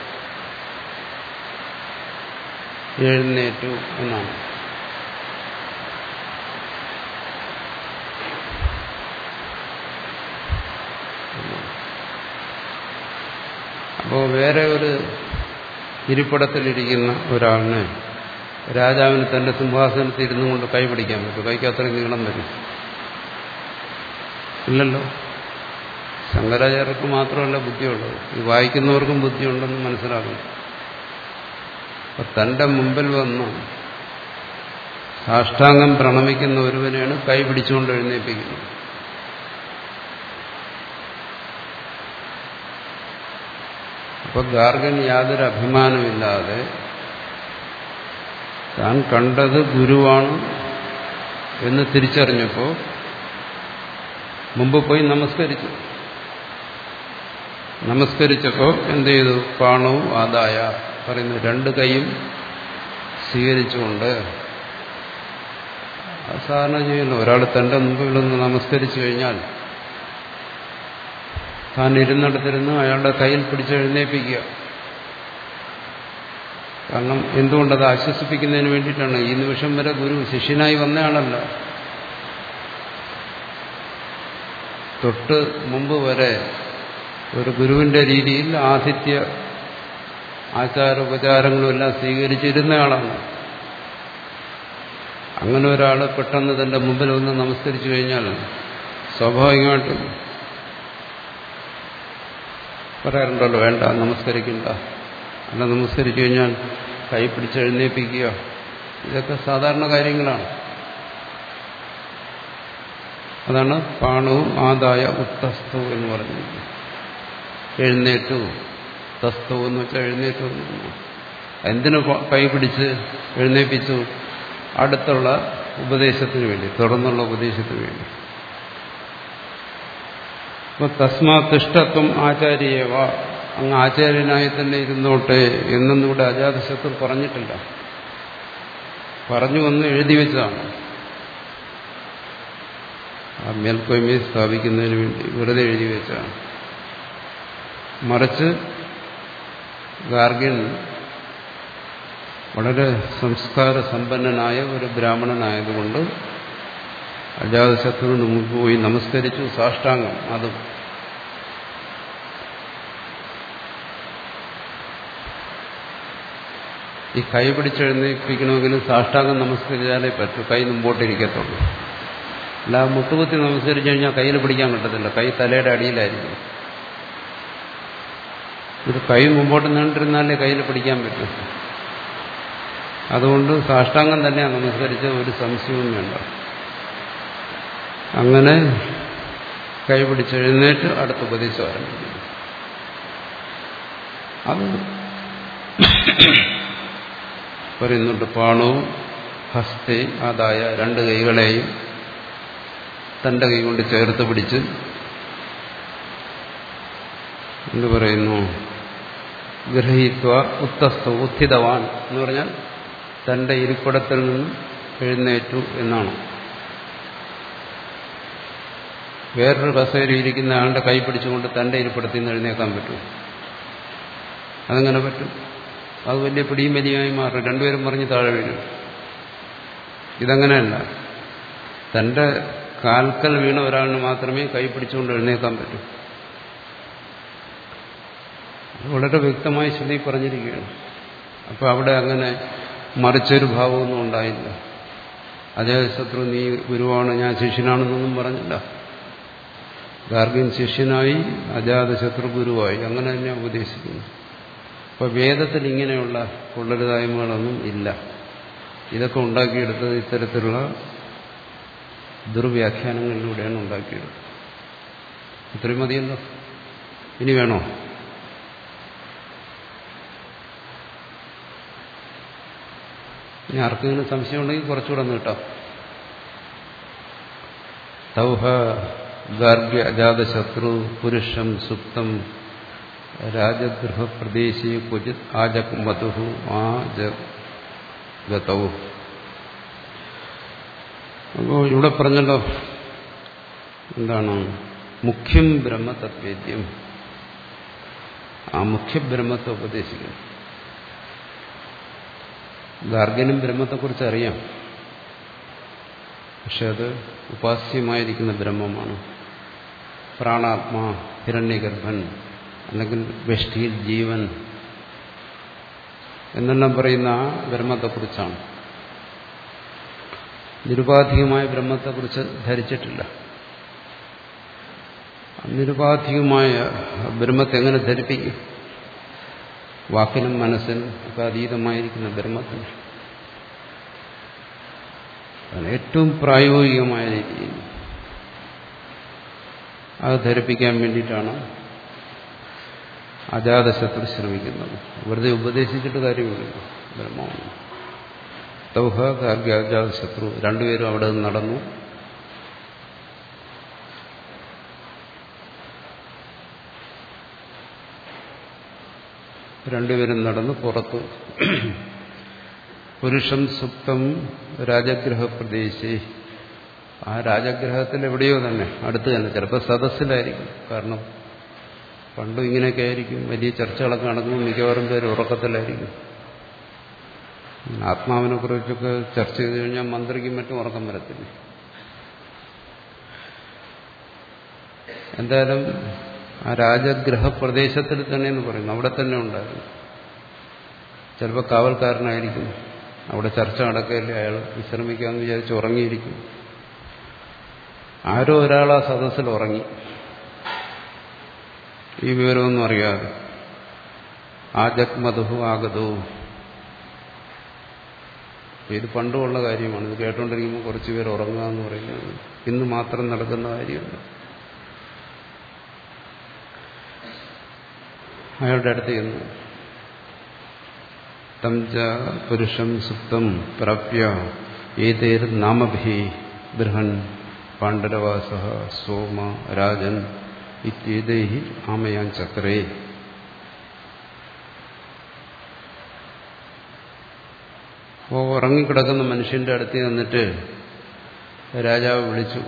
എഴുന്നേറ്റു എന്നാണ്. അപ്പോൾ വേറെ ഒരു ഇരിപ്പിടത്തിലിരിക്കുന്ന ഒരാളിനെ രാജാവിന് തന്റെ സിംഹാസനത്തിൽ ഇരുന്നു കൊണ്ട് കൈ പിടിക്കാൻ പറ്റും? കൈക്ക് അത്രയും നീളം വരും? ഇല്ലല്ലോ. ശങ്കരാചാര്യർക്ക് മാത്രമല്ല ബുദ്ധിയുള്ളത്, ഈ വായിക്കുന്നവർക്കും ബുദ്ധിയുണ്ടെന്ന് മനസ്സിലാക്കണം. അപ്പൊ തന്റെ മുമ്പിൽ വന്ന് സാഷ്ടാംഗം പ്രണമിക്കുന്ന ഒരുവനെയാണ് കൈ പിടിച്ചുകൊണ്ട് എഴുന്നേൽപ്പിക്കുന്നത്. അപ്പൊ ഗാർഗ്യൻ യാതൊരു അഭിമാനമില്ലാതെ താൻ കണ്ടത് ഗുരുവാണ് എന്ന് തിരിച്ചറിഞ്ഞപ്പോൾ മുമ്പ് പോയി നമസ്കരിച്ചു. നമസ്കരിച്ചപ്പോൾ എന്ത് ചെയ്തു? പാണവും ആദായ പറയുന്നു, രണ്ട് കൈയും സ്വീകരിച്ചുകൊണ്ട്. സാധാരണ ചെയ്യുന്നു, ഒരാൾ തന്റെ മുമ്പിൽ നിന്ന് നമസ്കരിച്ചു കഴിഞ്ഞാൽ താൻ ഇരുന്നിടത്തിരുന്ന് അയാളുടെ കയ്യിൽ പിടിച്ച് എഴുന്നേൽപ്പിക്കുക. കാരണം എന്തുകൊണ്ടത് ആശ്വസിപ്പിക്കുന്നതിന് വേണ്ടിയിട്ടാണ്. ഈ നിമിഷം വരെ ഗുരു ശിഷ്യനായി വന്നയാളല്ല. തൊട്ട് മുമ്പ് വരെ ഒരു ഗുരുവിന്റെ രീതിയിൽ ആതിഥ്യ ആചാരോപചാരങ്ങളും എല്ലാം സ്വീകരിച്ചിരുന്നയാളാണ്. അങ്ങനെ ഒരാൾ പെട്ടെന്ന് തന്റെ മുമ്പിൽ ഒന്ന് നമസ്കരിച്ചു കഴിഞ്ഞാൽ സ്വാഭാവികമായിട്ടും പറയാറുണ്ടല്ലോ, വേണ്ട നമസ്കരിക്കണ്ട, അല്ല നമസ്കരിച്ചു കഴിഞ്ഞാൽ കൈ പിടിച്ചെഴുന്നേൽപ്പിക്കുക, ഇതൊക്കെ സാധാരണ കാര്യങ്ങളാണ്. അതാണ് പാണവും ആദായ ഉത്തസ്തു എന്ന് പറഞ്ഞിരിക്കുന്നത്. എഴുന്നേറ്റു, തസ്തു എന്ന് വെച്ചാൽ എഴുന്നേറ്റു എന്ന്. എന്തിനു കൈ പിടിച്ച് എഴുന്നേൽപ്പിച്ചു? അടുത്തുള്ള ഉപദേശത്തിന് വേണ്ടി, തുടർന്നുള്ള ഉപദേശത്തിന് വേണ്ടി. അപ്പൊ തസ്മാ തിഷ്ടത്വം ആചാര്യേവ, അങ്ങ് ആചാര്യനായി തന്നെ ഇരുന്നോട്ടെ എന്നൊന്നും ഇവിടെ അജാതശത്രു പറഞ്ഞിട്ടില്ല. പറഞ്ഞു വന്ന് എഴുതി വെച്ചതാണ്. ആ മേൽക്കോയ്മയെ സ്ഥാപിക്കുന്നതിന് വേണ്ടി വെറുതെ എഴുതി വെച്ചതാണ്. മറിച്ച് ഗാർഗ്യൻ വളരെ സംസ്കാര സമ്പന്നനായ ഒരു ബ്രാഹ്മണനായതുകൊണ്ട് അജാതശത്രുവിന് മുമ്പ് പോയി നമസ്കരിച്ചു, സാഷ്ടാംഗം. അതും ഈ കൈ പിടിച്ചെഴുന്നേൽപ്പിക്കണമെങ്കിലും സാഷ്ടാംഗം നമസ്കരിച്ചാലേ പറ്റൂ, കൈ മുമ്പോട്ടിരിക്കത്തുള്ളൂ. അല്ല മുട്ടുകുത്തി നമസ്കരിച്ചു കഴിഞ്ഞാൽ കയ്യിൽ പിടിക്കാൻ കിട്ടത്തില്ല, കൈ തലയുടെ അടിയിലായിരിക്കും. ഇത് കൈ മുമ്പോട്ട് നീണ്ടിരുന്നാലേ കയ്യിൽ പിടിക്കാൻ പറ്റും. അതുകൊണ്ട് സാഷ്ടാംഗം തന്നെയാണ് നമസ്കരിച്ച, ഒരു സംശയവും വേണ്ട. അങ്ങനെ കൈ പിടിച്ചെഴുന്നേറ്റ് അടുത്ത ഉപദേശം ആരംഭിക്കുന്നു. അത് പറയുന്നുണ്ട്. പാണവും ഹസ്തേ ആദായ, രണ്ട് കൈകളെയും തന്റെ കൈ കൊണ്ട് ചേർത്ത് പിടിച്ച് എന്ന് പറയുന്നു. ഗ്രഹീത്വ ഉത്തസ്തു ഉത്ഥിതവാൻ എന്ന് പറഞ്ഞാൽ തന്റെ ഇരിപ്പിടത്തിൽ നിന്നും എഴുന്നേറ്റു എന്നാണ്. വേറൊരു കസേരയിൽ ഇരിക്കുന്ന ആളുടെ കൈ പിടിച്ചുകൊണ്ട് തന്റെ ഇരിപ്പിടത്തിൽ നിന്ന് എഴുന്നേക്കാൻ പറ്റും? അതെങ്ങനെ പറ്റും? അത് വലിയ പിടിയും വലിയായി മാറും, രണ്ടുപേരും പറഞ്ഞ് താഴെ വീഴും. ഇതങ്ങനെയല്ല. തന്റെ കാൽക്കൽ വീണ ഒരാളിന് മാത്രമേ കൈ പിടിച്ചുകൊണ്ട് എഴുന്നേക്കാൻ പറ്റൂ. വളരെ വ്യക്തമായി ശ്രുതി പറഞ്ഞിരിക്കുകയാണ്. അപ്പൊ അവിടെ അങ്ങനെ മറിച്ചൊരു ഭാവമൊന്നും ഉണ്ടായില്ല. അജാതശത്രു നീ ഗുരുവാണ്, ഞാൻ ശിഷ്യനാണെന്നൊന്നും പറഞ്ഞില്ല. ഗാർഗ്യൻ ശിഷ്യനായി, അജാതശത്രു ഗുരുവായി, അങ്ങനെ തന്നെ ഉപദേശിക്കുന്നു. അപ്പൊ വേദത്തിൽ ഇങ്ങനെയുള്ള കൊള്ളരുതായ്മകളൊന്നും ഇല്ല. ഇതൊക്കെ ഉണ്ടാക്കിയെടുത്തത് ഇത്തരത്തിലുള്ള ദുർവ്യാഖ്യാനങ്ങളിലൂടെയാണ് ഉണ്ടാക്കിയെടുത്തത്. ഇത്രയും മതിയല്ലോ, ഇനി വേണോ? ഇനി ആർക്കെങ്കിലും സംശയം ഉണ്ടെങ്കിൽ കുറച്ചുകൂടെ നീട്ടാം. തൗഹ ഗാർഗ്യ അജാതശത്രു പുരുഷം സുപ്തം രാജഗൃഹപ്രദേശി ക്വചിത് ആജഗ്മതുഹു ആജഗതൗ. അപ്പോൾ ഇവിടെ പറഞ്ഞല്ലോ എന്താണ്? മുഖ്യം ബ്രഹ്മതത്വേദ്യം. ആ മുഖ്യബ്രഹ്മത്തെ ഉപദേശിക്കുന്നു. ഗാർഗ്യനും ബ്രഹ്മത്തെക്കുറിച്ച് അറിയാം, പക്ഷെ അത് ഉപാസ്യമായിരിക്കുന്ന ബ്രഹ്മമാണ്. പ്രാണാത്മാ, ഹിരണ്യഗർഭൻ, അല്ലെങ്കിൽ വെഷ്ടിയിൽ ജീവൻ എന്നെല്ലാം പറയുന്ന ആ ബ്രഹ്മത്തെക്കുറിച്ചാണ്. നിരുപാധികമായ ബ്രഹ്മത്തെക്കുറിച്ച് ധരിച്ചിട്ടില്ല. നിരുപാധികമായ ബ്രഹ്മത്തെ എങ്ങനെ ധരിപ്പിക്കും? വാക്കിനും മനസ്സിനും ഒക്കെ അതീതമായിരിക്കുന്ന ബ്രഹ്മത്തിന് ഏറ്റവും പ്രായോഗികമായ രീതിയിൽ അത് ധരിപ്പിക്കാൻ വേണ്ടിയിട്ടാണ് അജാതശത്രു ശ്രമിക്കുന്നത്. വെറുതെ ഉപദേശിച്ചിട്ട് കാര്യമില്ല. ബ്രഹ്മമാണ്. തൗഹ ഗാർഗ്യ അജാതശത്രു രണ്ടുപേരും അവിടെ നിന്ന് നടന്നു. രണ്ടുപേരും നടന്ന് പുറത്തു. പുരുഷം സുപ്തം രാജഗൃഹപ്രദേശി. ആ രാജഗൃഹത്തിൽ എവിടെയോ തന്നെ, അടുത്ത് തന്നെ, ചിലപ്പോൾ സദസ്സിലായിരിക്കും. കാരണം പണ്ടും ഇങ്ങനെയൊക്കെ ആയിരിക്കും. വലിയ ചർച്ചകളൊക്കെ നടക്കുമ്പോൾ മിക്കവാറും പേര് ഉറക്കത്തിലായിരിക്കും. ആത്മാവിനെ കുറിച്ചൊക്കെ ചർച്ച ചെയ്ത് കഴിഞ്ഞാൽ മന്ത്രിക്കും മറ്റും ഉറക്കം വരത്തില്ല. എന്തായാലും ആ രാജഗൃഹപ്രദേശത്തിൽ തന്നെ എന്ന് പറയുന്നു, അവിടെ തന്നെ ഉണ്ടായിരുന്നു. ചിലപ്പോൾ കാവൽക്കാരനായിരിക്കും. അവിടെ ചർച്ച നടക്കുകയല്ലേ, അയാൾ വിശ്രമിക്കാമെന്ന് വിചാരിച്ച് ഉറങ്ങിയിരിക്കും. ആരോ ഒരാൾ ആ സദസ്സിൽ ഉറങ്ങി, ഈ വിവരമൊന്നും അറിയാതെ. ആ ജഗ്മധു ആഗതോ, ഇത് പണ്ടുമുള്ള കാര്യമാണ്. ഇത് കേട്ടോണ്ടിരിക്കുമ്പോൾ കുറച്ചു പേർ ഉറങ്ങുക എന്ന് പറയുന്നത് ഇന്ന് മാത്രം നടക്കുന്ന കാര്യമല്ല. അയാളുടെ അടുത്ത് ചെന്നു. തം ച പുരുഷം സുപ്തം പ്രാപ്യ ഏതേർ നാമഭി ബൃഹൻ പാണ്ഡരവാസ സോമ രാജൻ ഇത്യേതൈഹി ആമയാൻ ചക്രേ. അപ്പോൾ ഉറങ്ങിക്കിടക്കുന്ന മനുഷ്യന്റെ അടുത്ത് വന്നിട്ട് രാജാവ് വിളിച്ചു,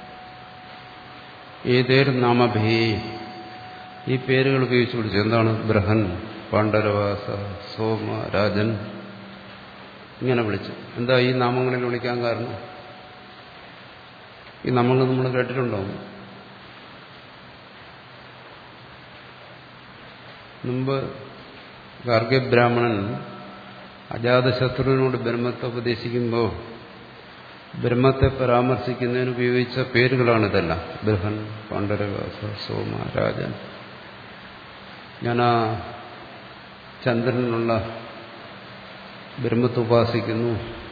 ഏതേർ നാമഭി, ഈ പേരുകൾ ഉപയോഗിച്ച് വിളിച്ചു. എന്താണ്? ബൃഹൻ, പാണ്ഡരവാസ, സോമ, രാജൻ, ഇങ്ങനെ വിളിച്ചു. എന്താ ഈ നാമങ്ങളിൽ വിളിക്കാൻ കാരണം? ഈ നാമങ്ങൾ നമ്മൾ കേട്ടിട്ടുണ്ടാവും. മുമ്പ് ഗാർഗ്യബ്രാഹ്മണൻ അജാതശത്രുവിനോട് ബ്രഹ്മത്തെ ഉപദേശിക്കുമ്പോൾ ബ്രഹ്മത്തെ പരാമർശിക്കുന്നതിന് ഉപയോഗിച്ച പേരുകളാണിതെല്ലാം. ബൃഹൻ, പാണ്ഡരവാസ, സോമ, രാജൻ. ഞാൻ ആ ചന്ദ്രനുള്ള ബ്രഹ്മത്തെ ഉപാസിക്കുന്നു,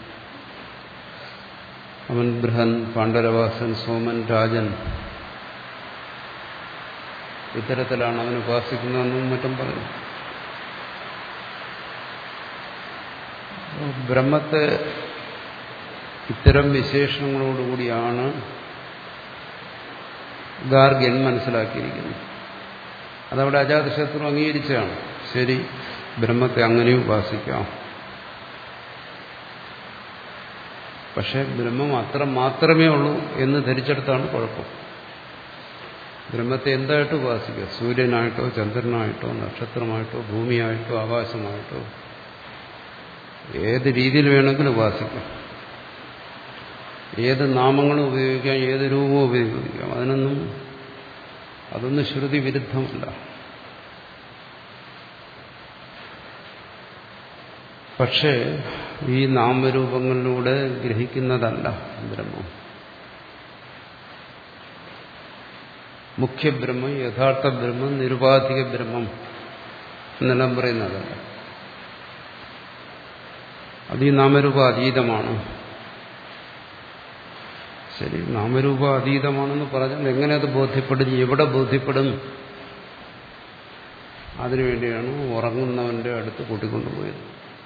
അവൻ ബൃഹൻ, പാണ്ഡരവാസൻ, സോമൻ, രാജൻ, ഇത്തരത്തിലാണ് അവൻ ഉപാസിക്കുന്നതെന്നും മറ്റും പറഞ്ഞു. ബ്രഹ്മത്തെ ഇത്തരം വിശേഷങ്ങളോടുകൂടിയാണ് ഗാർഗ്യൻ മനസ്സിലാക്കിയിരിക്കുന്നത്. അതവിടെ അജാതശത്രു അംഗീകരിച്ചാണ്. ശരി, ബ്രഹ്മത്തെ അങ്ങനെയും ഉപാസിക്കാം. പക്ഷെ ബ്രഹ്മം അത്ര മാത്രമേ ഉള്ളൂ എന്ന് ധരിച്ചെടുത്താണ് കുഴപ്പം. ബ്രഹ്മത്തെ എന്തായിട്ട് ഉപാസിക്കുക? സൂര്യനായിട്ടോ ചന്ദ്രനായിട്ടോ നക്ഷത്രമായിട്ടോ ഭൂമിയായിട്ടോ ആകാശമായിട്ടോ ഏത് രീതിയിൽ വേണമെങ്കിലും ഉപാസിക്കാം. ഏത് നാമങ്ങളും ഉപയോഗിക്കാം, ഏത് രൂപവും ഉപയോഗിക്കാം. അതിനൊന്നും അതൊന്നും ശ്രുതി വിരുദ്ധമല്ല. പക്ഷേ ഈ നാമരൂപങ്ങളിലൂടെ ഗ്രഹിക്കുന്നതല്ല ബ്രഹ്മം. മുഖ്യബ്രഹ്മം, യഥാർത്ഥ ബ്രഹ്മം, നിരുപാധിക ബ്രഹ്മം എന്നെല്ലാം പറയുന്നതല്ല. അത് ഈ നാമരൂപ അതീതമാണ്. ശരി, നാമരൂപ അതീതമാണെന്ന് പറഞ്ഞാൽ എങ്ങനെ അത് ബോധ്യപ്പെടും? എവിടെ ബോധ്യപ്പെടും? അതിനുവേണ്ടിയാണ് ഉറങ്ങുന്നവന്റെ അടുത്ത് കൂട്ടിക്കൊണ്ടുപോയത്.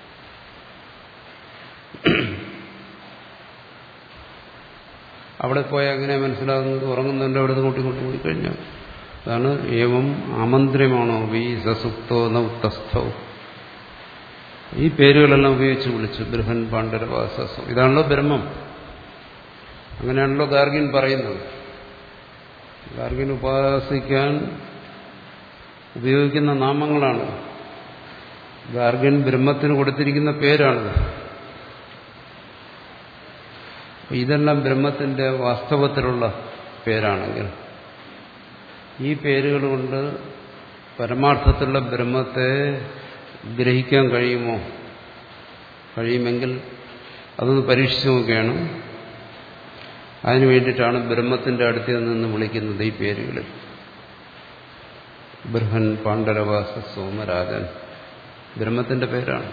അവിടെ പോയാൽ എങ്ങനെ മനസ്സിലാകുന്നത്? ഉറങ്ങുന്നവന്റെ അടുത്ത് കൂട്ടിക്കൊണ്ടുപോയി കഴിഞ്ഞാൽ. അതാണ് ഏവം ആമന്ത്രമാണോ വി സസുപ്തോ ന ഉത്തസ്ഥോ. ഈ പേരുകളെല്ലാം ഉപയോഗിച്ച് വിളിച്ചു. ബൃഹൻ, പാണ്ഡരവാസ, ഇതാണല്ലോ ബ്രഹ്മം. അങ്ങനെയാണല്ലോ ഗാർഗ്യൻ പറയുന്നത്. ഗാർഗ്യൻ ഉപാസിക്കാൻ ഉപയോഗിക്കുന്ന നാമങ്ങളാണ്. ഗാർഗ്യൻ ബ്രഹ്മത്തിന് കൊടുത്തിരിക്കുന്ന പേരാണിത്. ഇതെല്ലാം ബ്രഹ്മത്തിന്റെ വാസ്തവത്തിലുള്ള പേരാണെങ്കിൽ ഈ പേരുകൾ കൊണ്ട് പരമാർത്ഥത്തിലുള്ള ബ്രഹ്മത്തെ ഗ്രഹിക്കാൻ കഴിയുമോ? കഴിയുമെങ്കിൽ അതൊന്ന് പരീക്ഷിച്ചു നോക്കുകയാണ്. അതിനു വേണ്ടിയിട്ടാണ് ബ്രഹ്മത്തിന്റെ അടുത്ത് നിന്ന് വിളിക്കുന്നത് ഈ പേരുകളിൽ. ബൃഹൻ, പാണ്ഡരവാസ, സോമരാജൻ ബ്രഹ്മത്തിന്റെ പേരാണ്.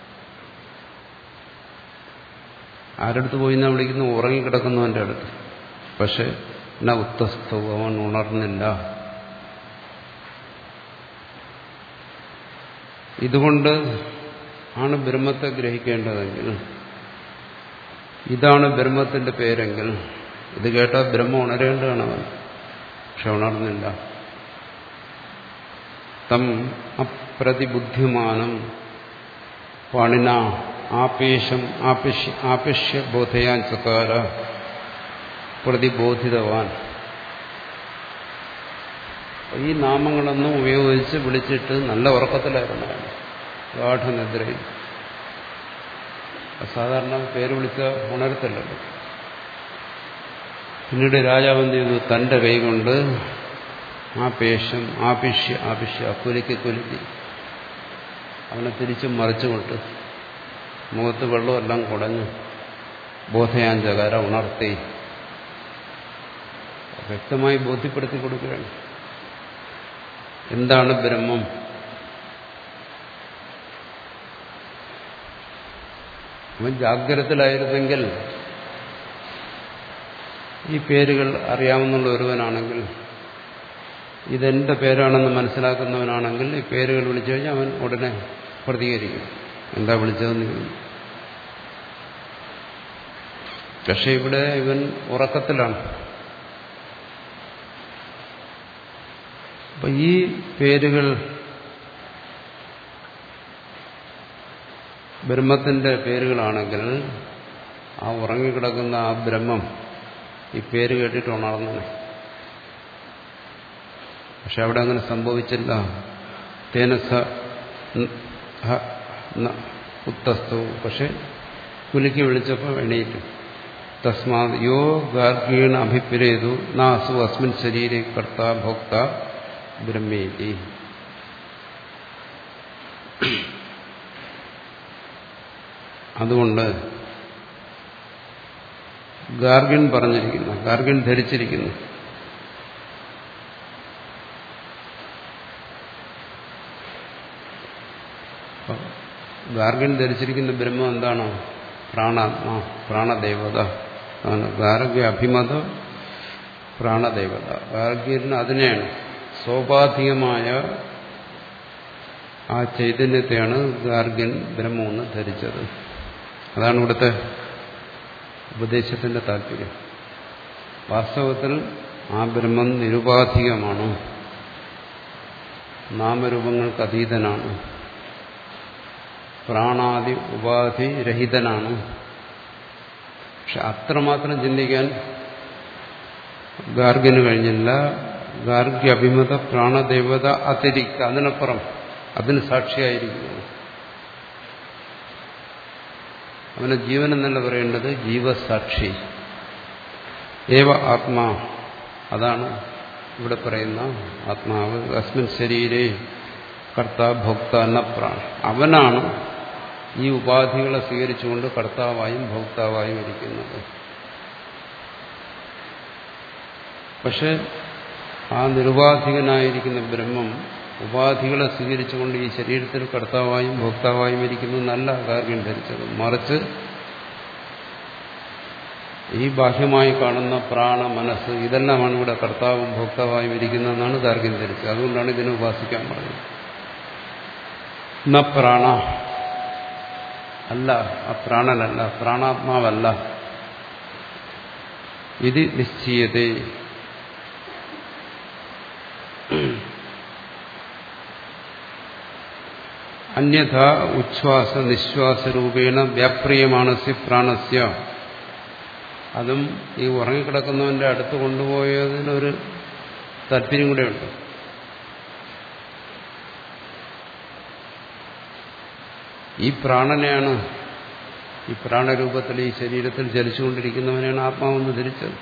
ആരടുത്ത് പോയി എന്നാ വിളിക്കുന്നു? ഉറങ്ങിക്കിടക്കുന്നവന്റെ അടുത്ത്. പക്ഷെ ന ഉത്തസ്ഥവും, അവൻ ഉണർന്നില്ല. ഇതുകൊണ്ട് ആണ് ബ്രഹ്മത്തെ ഗ്രഹിക്കേണ്ടതെങ്കിൽ, ഇതാണ് ബ്രഹ്മത്തിന്റെ പേരെങ്കിൽ, ഇത് കേട്ടാൽ ബ്രഹ്മം ഉണരേണ്ടതാണ് അവൻ. പക്ഷെ ഉണർന്നില്ല. തം അപ്രതിബുദ്ധിമാനം പാണിന ആപേശം ആപേശ്യ ആപേശ്യ ബോധയാൻ ചകാര പ്രതിബോധിതവാൻ. ഈ നാമങ്ങളൊന്നും ഉപയോഗിച്ച് വിളിച്ചിട്ട് നല്ല ഉറക്കത്തിലായിരുന്നു, ഗാഠനിദ്രയിൽ. സാധാരണ പേര് വിളിച്ച ഉണരത്തില്ലല്ലോ. പിന്നീട് രാജാവ് എന്ത് ചെയ്തു? തന്റെ കൈകൊണ്ട് ആ പേശം ആപിഷ്യ ആപിഷ്യ കുലുക്കി കുലുക്കി അവനെ തിരിച്ചും മറിച്ചുകൊണ്ട് മുഖത്ത് വെള്ളമെല്ലാം കുടഞ്ഞു ബോധയാഞ്ചകാര ഉണർത്തി. വ്യക്തമായി ബോധ്യപ്പെടുത്തി കൊടുക്കുകയാണ്. എന്താണ് ബ്രഹ്മം? അവൻ ജാഗ്രതത്തിലായിരുന്നെങ്കിൽ ഈ പേരുകൾ അറിയാവുന്ന ഒരുവനാണെങ്കിൽ, ഇതെന്റെ പേരാണെന്ന് മനസ്സിലാക്കുന്നവനാണെങ്കിൽ ഈ പേരുകൾ വിളിച്ചു കഴിഞ്ഞാൽ അവൻ ഉടനെ പ്രതികരിക്കും. എന്താ വിളിച്ചതെന്ന് ചോദിക്കും. പക്ഷെ ഇവിടെ ഇവൻ ഉറക്കത്തിലാണ്. അപ്പൊ ഈ പേരുകൾ ബ്രഹ്മത്തിന്റെ പേരുകളാണെങ്കിൽ ആ ഉറങ്ങിക്കിടക്കുന്ന ആ ബ്രഹ്മം ഈ പേര് കേട്ടിട്ട് ഉണർന്നനെ. പക്ഷെ അവിടെ അങ്ങനെ സംഭവിച്ചില്ല. തേനസ ഉത്തസ്തു, പക്ഷെ കുലുക്കി വിളിച്ചപ്പോൾ എണീറ്റു. തസ്മാ യോ ഗാർഗീണ അഭിപ്രേതു നാസു അസ്മിൻ ശരീരേ കർത്ത ഭോക്ത ബ്രഹ്മേതി. അതുകൊണ്ട് ഗാർഗിൻ പറഞ്ഞിരിക്കുന്നു, ഗാർഗിൻ ധരിച്ചിരിക്കുന്നു, ഗാർഗിൻ ധരിച്ചിരിക്കുന്ന ബ്രഹ്മം എന്താണ്? പ്രാണാത്മാ, പ്രാണദേവത. ഗാർഗ്യ അഭിമത പ്രാണദേവത. ഗാർഗ്യന് അതിനെയാണ് സോപാധികമായ ആ ചൈതന്യത്തെയാണ് ഗാർഗ്യൻ ബ്രഹ്മമെന്ന് ധരിച്ചത്. അതാണ് ഇവിടുത്തെ ഉപദേശത്തിന്റെ താല്പര്യം. വാസ്തവത്തിൽ ആ ബ്രഹ്മം നിരുപാധികമാണ്, നാമരൂപങ്ങൾക്ക് അതീതനാണ്, പ്രാണാദി ഉപാധി രഹിതനാണ്. പക്ഷെ അത്രമാത്രം ചിന്തിക്കാൻ ഗാർഗ്യന് കഴിഞ്ഞില്ല. ഗാർഗ്യ അഭിമത പ്രാണദേവത അതിരിക്ത, അതിനപ്പുറം, അതിന് സാക്ഷിയായിരിക്കുന്നു. അവനെ ജീവൻ എന്നല്ല പറയേണ്ടത്, ജീവസാക്ഷി. ഏവ ആത്മാ, അതാണ് ഇവിടെ പറയുന്ന ആത്മാവ്. അസ്മിൻ ശരീരേ കർത്ത ഭോക്ത എന്ന പ്രാണ, അവനാണ് ഈ ഉപാധികളെ സ്വീകരിച്ചുകൊണ്ട് കർത്താവായും ഭോക്താവായും ഇരിക്കുന്നത്. പക്ഷെ ആ നിരുപാധികനായിരിക്കുന്ന ബ്രഹ്മം ഉപാധികളെ സ്വീകരിച്ചുകൊണ്ട് ഈ ശരീരത്തിൽ കർത്താവായും ഭോക്താവായും ഇരിക്കുന്നു എന്നല്ല ഗാർഗ്യൻ ധരിച്ചത്. മറിച്ച് ഈ ബാഹ്യമായി കാണുന്ന പ്രാണ, മനസ്സ്, ഇതെല്ലാമാണ് ഇവിടെ കർത്താവും ഭോക്താവായും ഇരിക്കുന്നതെന്നാണ് ഗാർഗ്യൻ ധരിച്ചത്. അതുകൊണ്ടാണ് ഇതിനെ ഉപാസിക്കാൻ പറഞ്ഞത്. ന പ്രാണ, അല്ല, ആ പ്രാണനല്ല, പ്രാണാത്മാവല്ല. ഇത് നിശ്ചയതേ, അന്യഥ ഉച്ഛ്വാസ നിശ്വാസരൂപേണ വ്യാപ്രിയമാണസ്യ പ്രാണസ്യ. അതും ഈ ഉറങ്ങിക്കിടക്കുന്നവന്റെ അടുത്ത് കൊണ്ടുപോയതിനൊരു താല്പര്യം കൂടെയുണ്ട്. ഈ പ്രാണനെയാണ്, ഈ പ്രാണരൂപത്തിൽ ഈ ശരീരത്തിൽ ചലിച്ചുകൊണ്ടിരിക്കുന്നവനെയാണ് ആത്മാവെന്ന് ധരിച്ചത്.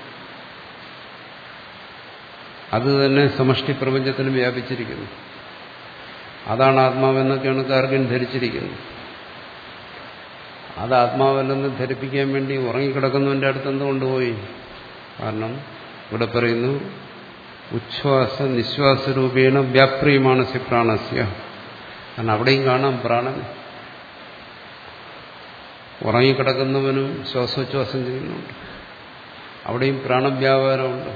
അത് തന്നെ സമഷ്ടി പ്രപഞ്ചത്തിലും വ്യാപിച്ചിരിക്കുന്നു. അതാണ് ആത്മാവെന്നൊക്കെയാണ് ഗാർഗ്യൻ ധരിച്ചിരിക്കുന്നത്. അത് ആത്മാവല്ലെന്ന് ധരിപ്പിക്കാൻ വേണ്ടി ഉറങ്ങിക്കിടക്കുന്നവന്റെ അടുത്ത് എന്ത് കൊണ്ടുപോയി? കാരണം ഇവിടെ പറയുന്നു ഉച്ഛ്വാസ നിശ്വാസരൂപേണ വ്യാപ്രിയമാണസ്യ പ്രാണസ്യ. കാരണം അവിടെയും കാണാം പ്രാണൻ. ഉറങ്ങിക്കിടക്കുന്നവനും ശ്വാസോച്ഛ്വാസം ചെയ്യുന്നുണ്ട്, അവിടെയും പ്രാണവ്യാപാരമുണ്ട്.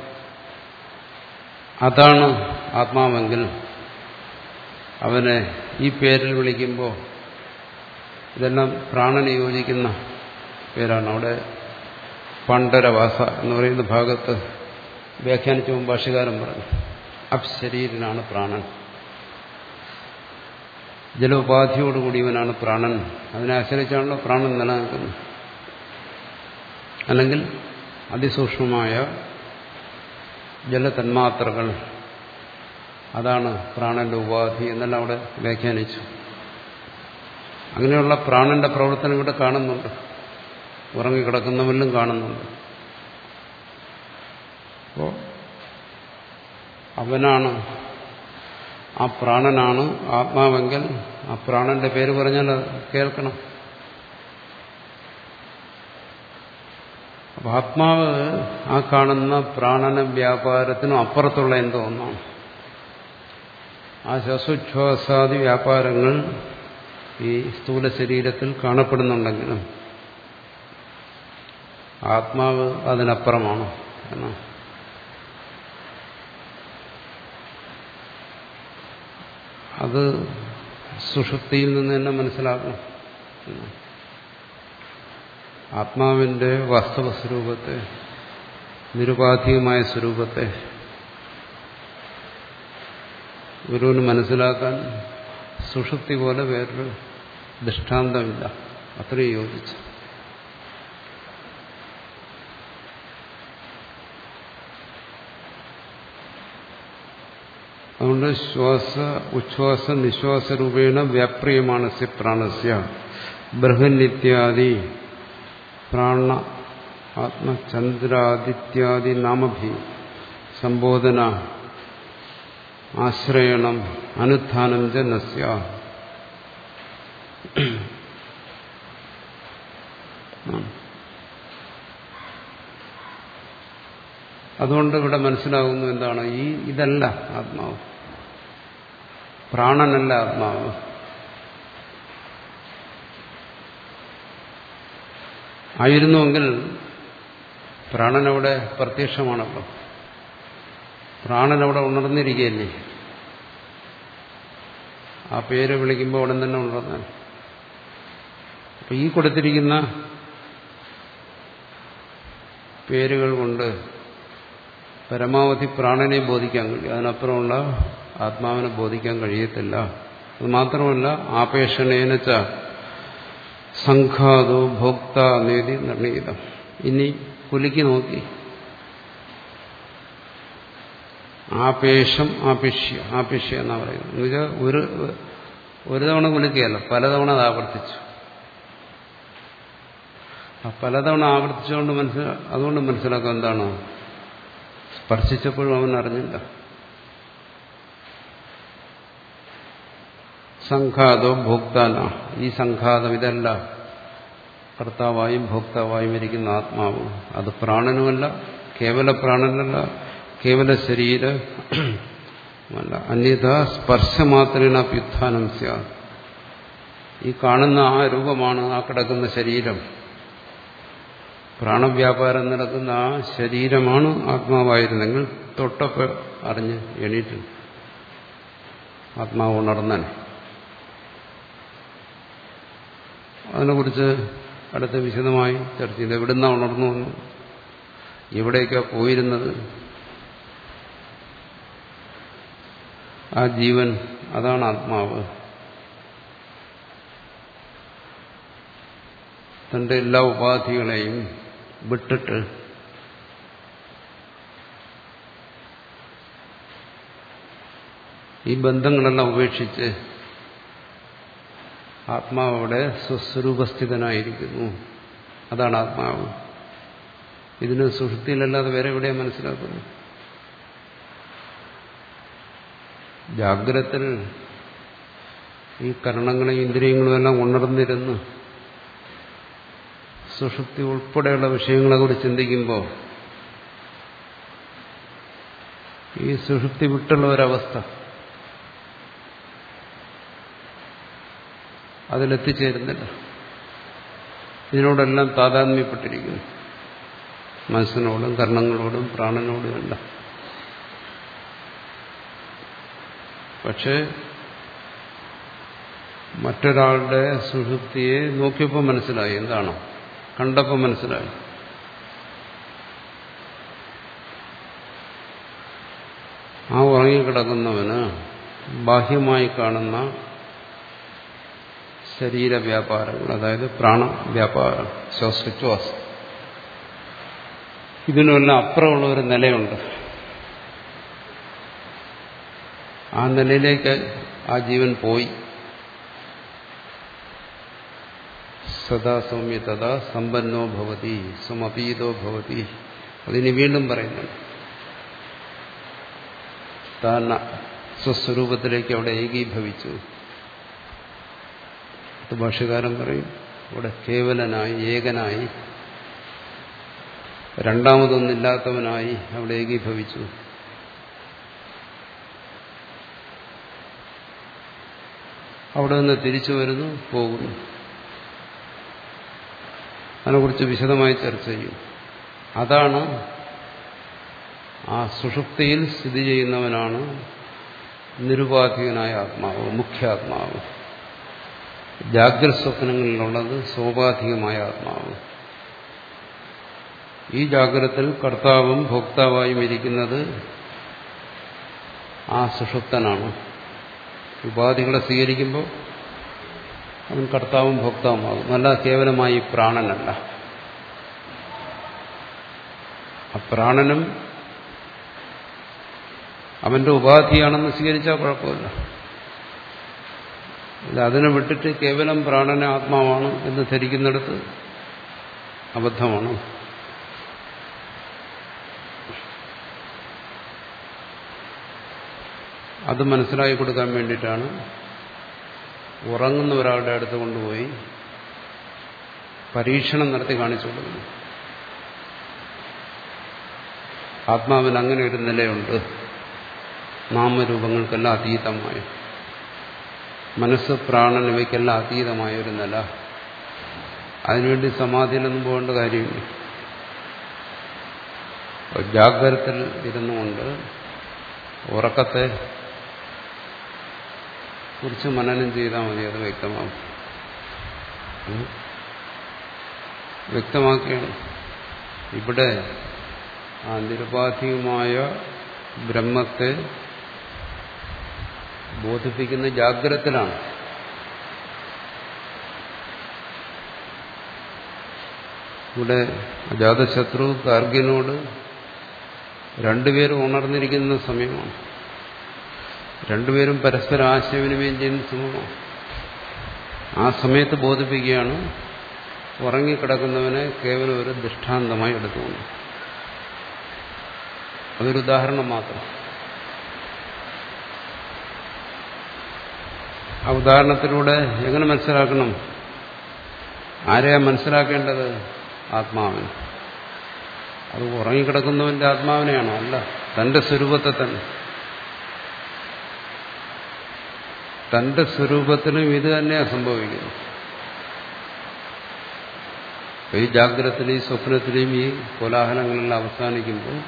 അതാണ് ആത്മാവെങ്കിൽ അവനെ ഈ പേരിൽ വിളിക്കുമ്പോൾ ഇതെല്ലാം പ്രാണന് യോജിക്കുന്ന പേരാണ്. അവിടെ പണ്ഡരവാസ എന്ന് പറയുന്ന ഭാഗത്ത് വ്യാഖ്യാനിച്ച ഭാഷ്യകാരൻ പറഞ്ഞു അപ്ശരീരനാണ് പ്രാണൻ, ജലോപാധിയോടുകൂടിയവനാണ് പ്രാണൻ. അതിനെ ആശ്രയിച്ചാണല്ലോ പ്രാണൻ നിലനിൽക്കുന്നത്. അല്ലെങ്കിൽ അതിസൂക്ഷ്മമായ ജലതന്മാത്രകൾ, അതാണ് പ്രാണന്റെ ഉപാധി എന്നെല്ലാം അവിടെ വ്യാഖ്യാനിച്ചു. അങ്ങനെയുള്ള പ്രാണന്റെ പ്രവർത്തനം ഇവിടെ കാണുന്നുണ്ട്, ഉറങ്ങിക്കിടക്കുന്നവരിലും കാണുന്നുണ്ട്. അപ്പോൾ അവനാണ്, ആ പ്രാണനാണ് ആത്മാവെങ്കിൽ ആ പ്രാണന്റെ പേര് പറഞ്ഞാൽ കേൾക്കണം. അപ്പൊ ആത്മാവ് ആ കാണുന്ന പ്രാണന വ്യാപാരത്തിനും അപ്പുറത്തുള്ള എന്തോ ഒന്നാണ്. ആ ശ്വാസോച്ഛ്വാസാദി വ്യാപാരങ്ങൾ ഈ സ്ഥൂല ശരീരത്തിൽ കാണപ്പെടുന്നുണ്ടെങ്കിലും ആത്മാവ് അതിനപ്പുറമാണ് എന്നാണ്. അത് സുഷുപ്തിയിൽ നിന്ന് തന്നെ മനസ്സിലാക്കണം. ആത്മാവിന്റെ വാസ്തവ സ്വരൂപത്തെ, നിരുപാധികമായ സ്വരൂപത്തെ ഗുരുവിന് മനസ്സിലാക്കാൻ സുഷുപ്തി പോലെ വേറൊരു ദൃഷ്ടാന്തമില്ല. അത്രയും യോജിച്ചു. അതുകൊണ്ട് ശ്വാസ ഉച്ഛ്വാസ നിശ്വാസ രൂപേണ വ്യാപ്രിയമാണ് സി പ്രാണസ്യ ബൃഹന്നിത്യാദി പ്രാണ ആത്മചന്ദ്രാദിത്യാദി നാമഭി സംബോധന ആശ്രയണം അനുത്ഥാനം ച നസ്യ. അതുകൊണ്ട് ഇവിടെ മനസ്സിലാകുന്നു എന്താണ്, ഈ ഇതല്ല ആത്മാവ്, പ്രാണനല്ല ആത്മാവ്. ആയിരുന്നുവെങ്കിൽ പ്രാണനവിടെ പ്രത്യക്ഷമാണല്ലോ, പ്രാണനവിടെ ഉണർന്നിരിക്കുകയല്ലേ. ആ പേര് വിളിക്കുമ്പോൾ ഉടൻ തന്നെ ഉണർന്നാൽ. അപ്പൊ ഈ കൊടുത്തിരിക്കുന്ന പേരുകൾ കൊണ്ട് പരമാവധി പ്രാണനെ ബോധിക്കാൻ കഴിയും, അതിനപ്പുറമുള്ള ആത്മാവിനെ ബോധിക്കാൻ കഴിയത്തില്ല. അത് മാത്രമല്ല, ആപേക്ഷണേനച്ച സംഘാതോ ഭോക്ത നേതി നിർണയിതം. ഇനി കുലുക്കി നോക്കി, ആപേഷം ആപേക്ഷ്യ ആപേക്ഷ്യ എന്നാ പറയുന്നത്. എന്നുവെച്ചാൽ ഒരു ഒരു തവണ കുലുക്കിയല്ല, പലതവണ അത് ആവർത്തിച്ചു. ആ പലതവണ ആവർത്തിച്ചുകൊണ്ട് മനസ്സിലാ അതുകൊണ്ട് മനസ്സിലാക്കുക എന്താണ്, സ്പർശിച്ചപ്പോഴും അവൻ അറിഞ്ഞില്ല. സംഘാതോ ഭോക്താന, ഈ സംഘാതം ഇതല്ല കർത്താവായും ഭോക്താവായും ഇരിക്കുന്ന ആത്മാവ്. അത് പ്രാണനുമല്ല, കേവല പ്രാണനല്ല, കേവല ശരീരമല്ല. അന്യഥ സ്പർശമാത്രേണ അഭ്യുത്ഥാനം സ്യാത്. ഈ കാണുന്ന ആ രൂപമാണ് ആ കിടക്കുന്ന ശരീരം. പ്രാണവ്യാപാരം നടക്കുന്ന ആ ശരീരമാണ് ആത്മാവായിരുന്നെങ്കിൽ തൊട്ടപ്പോൾ അറിഞ്ഞ് എണീറ്റ് ആത്മാവ് ഉണർന്നാൽ. അതിനെക്കുറിച്ച് അടുത്ത് വിശദമായി ചർച്ച ചെയ്ത് എവിടുന്നാ ഉണർന്നു വന്നു, എവിടേക്കാ പോയിരുന്നത്, ആ ജീവൻ അതാണ് ആത്മാവ്. തന്റെ എല്ലാ ഉപാധികളെയും വിട്ടിട്ട് ഈ ബന്ധങ്ങളെല്ലാം ഉപേക്ഷിച്ച് ആത്മാവ് അവിടെ സ്വസ്വരൂപസ്ഥിതനായിരിക്കുന്നു. അതാണ് ആത്മാവ്. ഇതിന് സുഷുപ്തിയിലല്ലാതെ വേറെ എവിടെയാണ് മനസ്സിലാക്കുന്നത്? ജാഗ്രത്തിൽ ഈ കരണങ്ങളും ഇന്ദ്രിയങ്ങളും എല്ലാം ഉണർന്നിരുന്ന് സുഷുപ്തി ഉൾപ്പെടെയുള്ള വിഷയങ്ങളെ കുറിച്ച് ചിന്തിക്കുമ്പോൾ ഈ സുഷുപ്തി വിട്ടുള്ള ഒരവസ്ഥ, അതിലെത്തിച്ചേരുന്നില്ല. ഇതിനോടെല്ലാം താതാത്മ്യപ്പെട്ടിരിക്കുന്നു, മനസ്സിനോടും കർണങ്ങളോടും പ്രാണനോടും എല്ലാം. പക്ഷേ മറ്റൊരാളുടെ സുഷുപ്തിയെ നോക്കിയപ്പോൾ മനസ്സിലായി, എന്താണ് കണ്ടപ്പോൾ മനസ്സിലായി. ആ ഉറങ്ങിക്കിടക്കുന്നവന് ബാഹ്യമായി കാണുന്ന ശരീരവ്യാപാരങ്ങൾ, അതായത് പ്രാണവ്യാപാരം, ശ്വാസോച്ഛ്വാസം, ഇതിനെല്ലാം അപ്പുറമുള്ള ഒരു നിലയുണ്ട്. ആ നിലയിലേക്ക് ആ ജീവൻ പോയി. സദാ സൗമ്യ തഥാ സമ്പന്നോ ഭവതി സമപീതോ ഭവതി. അതിന് വീണ്ടും പറയുന്നുണ്ട്, താൻ സ്വസ്വരൂപത്തിലേക്ക് അവിടെ ഏകീഭവിച്ചു. ഭാഷ്യകാരൻ പറയും, അവിടെ കേവലനായി, ഏകനായി രണ്ടാമതൊന്നില്ലാത്തവനായി അവിടെ ഏകീഭവിച്ചു. അവിടെ നിന്ന് തിരിച്ചു വരുന്നു, പോകുന്നു. അതിനെക്കുറിച്ച് വിശദമായി ചർച്ച ചെയ്യും. അതാണ് ആ സുഷുപ്തിയിൽ സ്ഥിതി ചെയ്യുന്നവനാണ് നിരുപാധികനായ ആത്മാവ്, മുഖ്യാത്മാവ്. ജാഗ്രത് സ്വപ്നങ്ങളിലുള്ളത് സോപാധികമായ ആത്മാവ്. ഈ ജാഗ്രതത്തിൽ കർത്താവും ഭോക്താവായും ഇരിക്കുന്നത് ആ സുഷുപ്തനാണ്. ഉപാധികളെ സ്വീകരിക്കുമ്പോൾ അവൻ കർത്താവും ഭോക്താവുമാകും. അല്ല കേവലമായി പ്രാണനല്ല. ആ പ്രാണനും അവന്റെ ഉപാധിയാണെന്ന് സ്വീകരിച്ചാൽ കുഴപ്പമില്ല. അതിനെ വിട്ടിട്ട് കേവലം പ്രാണന ആത്മാവാണ് എന്ന് ധരിക്കുന്നിടത്ത് അബദ്ധമാണ്. അത് മനസ്സിലാക്കി കൊടുക്കാൻ വേണ്ടിയിട്ടാണ് ഉറങ്ങുന്ന ഒരാളുടെ അടുത്ത് കൊണ്ടുപോയി പരീക്ഷണം നടത്തി കാണിച്ചു കൊടുക്കുന്നത്. ആത്മാവിന് അങ്ങനെ ഒരു നിലയുണ്ട്, നാമരൂപങ്ങൾക്കെല്ലാം അതീതമായ, മനസ്സ് പ്രാണൻ ഇവയ്ക്കെല്ലാം അതീതമായ ഒരു നില. അതിനുവേണ്ടി സമാധിയിലൊന്നും പോകേണ്ട കാര്യമില്ല. ജാഗ്രതയിൽ ഇരുന്നുകൊണ്ട് ഉറക്കത്തെ കുറിച്ച് മനനം ചെയ്താൽ മതി, അത് വ്യക്തമാകും. വ്യക്തമാക്കുകയാണ് ഇവിടെ ആ നിരുപാധികമായ ബ്രഹ്മത്തെ ബോധിപ്പിക്കുന്ന ജാഗ്രതത്തിലാണ്. ഇവിടെ അജാതശത്രു ഗാർഗ്യനോട് രണ്ടുപേരും ഉണർന്നിരിക്കുന്ന സമയമാണ്. രണ്ടുപേരും പരസ്പര ആശയവിനിമയം ചെയ്യുന്ന സമയമാണ്. ആ സമയത്ത് ബോധിപ്പിക്കുകയാണ് ഉറങ്ങിക്കിടക്കുന്നവനെ കേവലം ഒരു ദൃഷ്ടാന്തമായി എടുത്തുകൊണ്ട്. അതൊരു ഉദാഹരണം മാത്രം. ആ ഉദാഹരണത്തിലൂടെ എങ്ങനെ മനസ്സിലാക്കണം? ആരെയാ മനസ്സിലാക്കേണ്ടത്? ആത്മാവിന്. അത് ഉറങ്ങിക്കിടക്കുന്നവന്റെ ആത്മാവിനെയാണോ? അല്ല, തന്റെ സ്വരൂപത്തെ തന്നെ. തന്റെ സ്വരൂപത്തിലും ഇത് തന്നെയാണ് സംഭവിക്കുന്നത്. ഈ ജാഗ്രതത്തിലെയും സ്വപ്നത്തിലെയും ഈ കോലാഹലങ്ങളെല്ലാം അവസാനിക്കുമ്പോൾ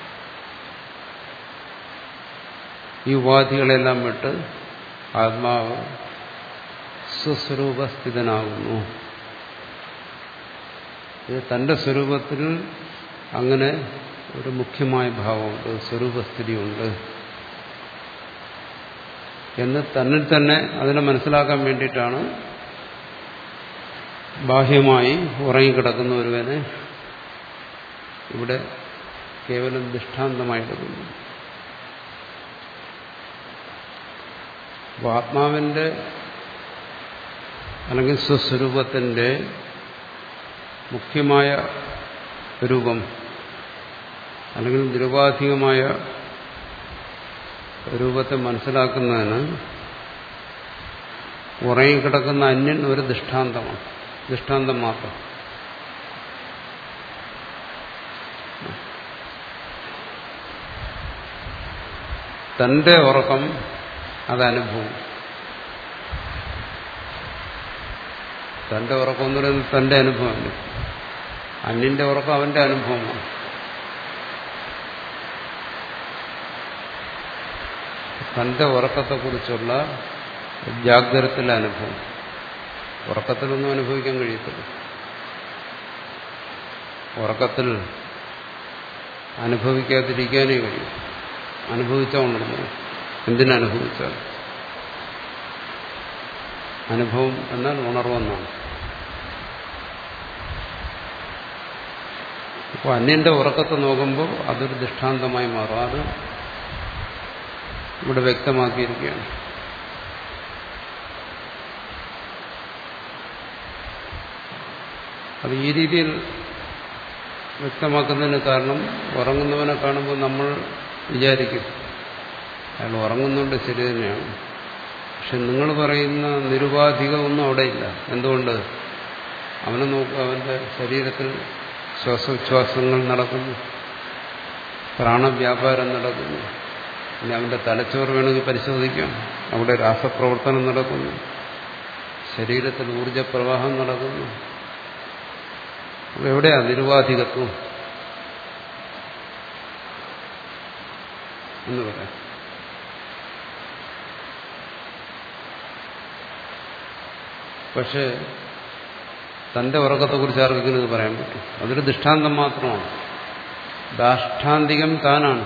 ഈ ഉപാധികളെല്ലാം വിട്ട് ആത്മാവ് സ്വസ്വരൂപസ്ഥിതനാകുന്നു. ഇത് തന്റെ സ്വരൂപത്തിൽ അങ്ങനെ ഒരു മുഖ്യമായ ഭാവമുണ്ട്, സ്വരൂപസ്ഥിതിയുണ്ട് എന്ന് തന്നിൽ തന്നെ അതിനെ മനസ്സിലാക്കാൻ വേണ്ടിയിട്ടാണ് ബാഹ്യമായി ഉറങ്ങിക്കിടക്കുന്ന ഒരുവനെ ഇവിടെ കേവലം ദൃഷ്ടാന്തമായി എടുക്കുന്നു. അപ്പോൾ ആത്മാവിന്റെ അല്ലെങ്കിൽ സ്വസ്വരൂപത്തിന്റെ മുഖ്യമായ രൂപം അല്ലെങ്കിൽ നിരുപാധികമായ രൂപത്തെ മനസ്സിലാക്കുന്നതിന് ഉറങ്ങിക്കിടക്കുന്ന അന്യൻ ഒരു ദൃഷ്ടാന്തമാണ്, ദൃഷ്ടാന്തം മാത്രം. തന്റെ ഉറക്കം അതനുഭവം. തന്റെ ഉറക്കം എന്ന് പറയുന്നത് തന്റെ അനുഭവമല്ല, അന്യന്റെ ഉറക്കം അവന്റെ അനുഭവമാണ്. തന്റെ ഉറക്കത്തെക്കുറിച്ചുള്ള ജാഗ്രതത്തിലെ അനുഭവം. ഉറക്കത്തിലൊന്നും അനുഭവിക്കാൻ കഴിയത്തില്ല. ഉറക്കത്തിൽ അനുഭവിക്കാതിരിക്കാനേ കഴിയും. അനുഭവിച്ചാൽ ഉണർന്നു. എന്തിനനുഭവിച്ചാൽ? അനുഭവം എന്നാൽ ഉണർവെന്നാണ്. അപ്പോൾ അന്യന്റെ ഉറക്കത്തെ നോക്കുമ്പോൾ അതൊരു ദൃഷ്ടാന്തമായി മാറും. അത് ഇവിടെ വ്യക്തമാക്കിയിരിക്കുകയാണ്. അത് ഈ രീതിയിൽ വ്യക്തമാക്കുന്നതിന് കാരണം, ഉറങ്ങുന്നവനെ കാണുമ്പോൾ നമ്മൾ വിചാരിക്കും അയാൾ ഉറങ്ങുന്നുണ്ട്, ശരി തന്നെയാണ്. പക്ഷെ നിങ്ങൾ പറയുന്ന നിരുപാധികമൊന്നും അവിടെ ഇല്ല. എന്തുകൊണ്ട്? അവനെ നോക്കുക, അവന്റെ ശരീരത്തിൽ ശ്വാസോച്ഛ്വാസങ്ങൾ നടക്കുന്നു, പ്രാണവ്യാപാരം നടക്കുന്നു. ഇനി അവന്റെ തലച്ചോറ് വേണമെങ്കിൽ പരിശോധിക്കാം. അവിടെ രാസപ്രവർത്തനം നടക്കുന്നു, ശരീരത്തിൽ ഊർജപ്രവാഹം നടക്കുന്നു. എവിടെയാ നിരുപാധികത്വം എന്ന് പറയാം? പക്ഷേ തന്റെ ഉറക്കത്തെക്കുറിച്ച് ആർക്കെങ്കിലും ഇത് പറയാൻ പറ്റും? അതൊരു ദൃഷ്ടാന്തം മാത്രമാണ്. ദാഷ്ടാന്തികം താനാണ്.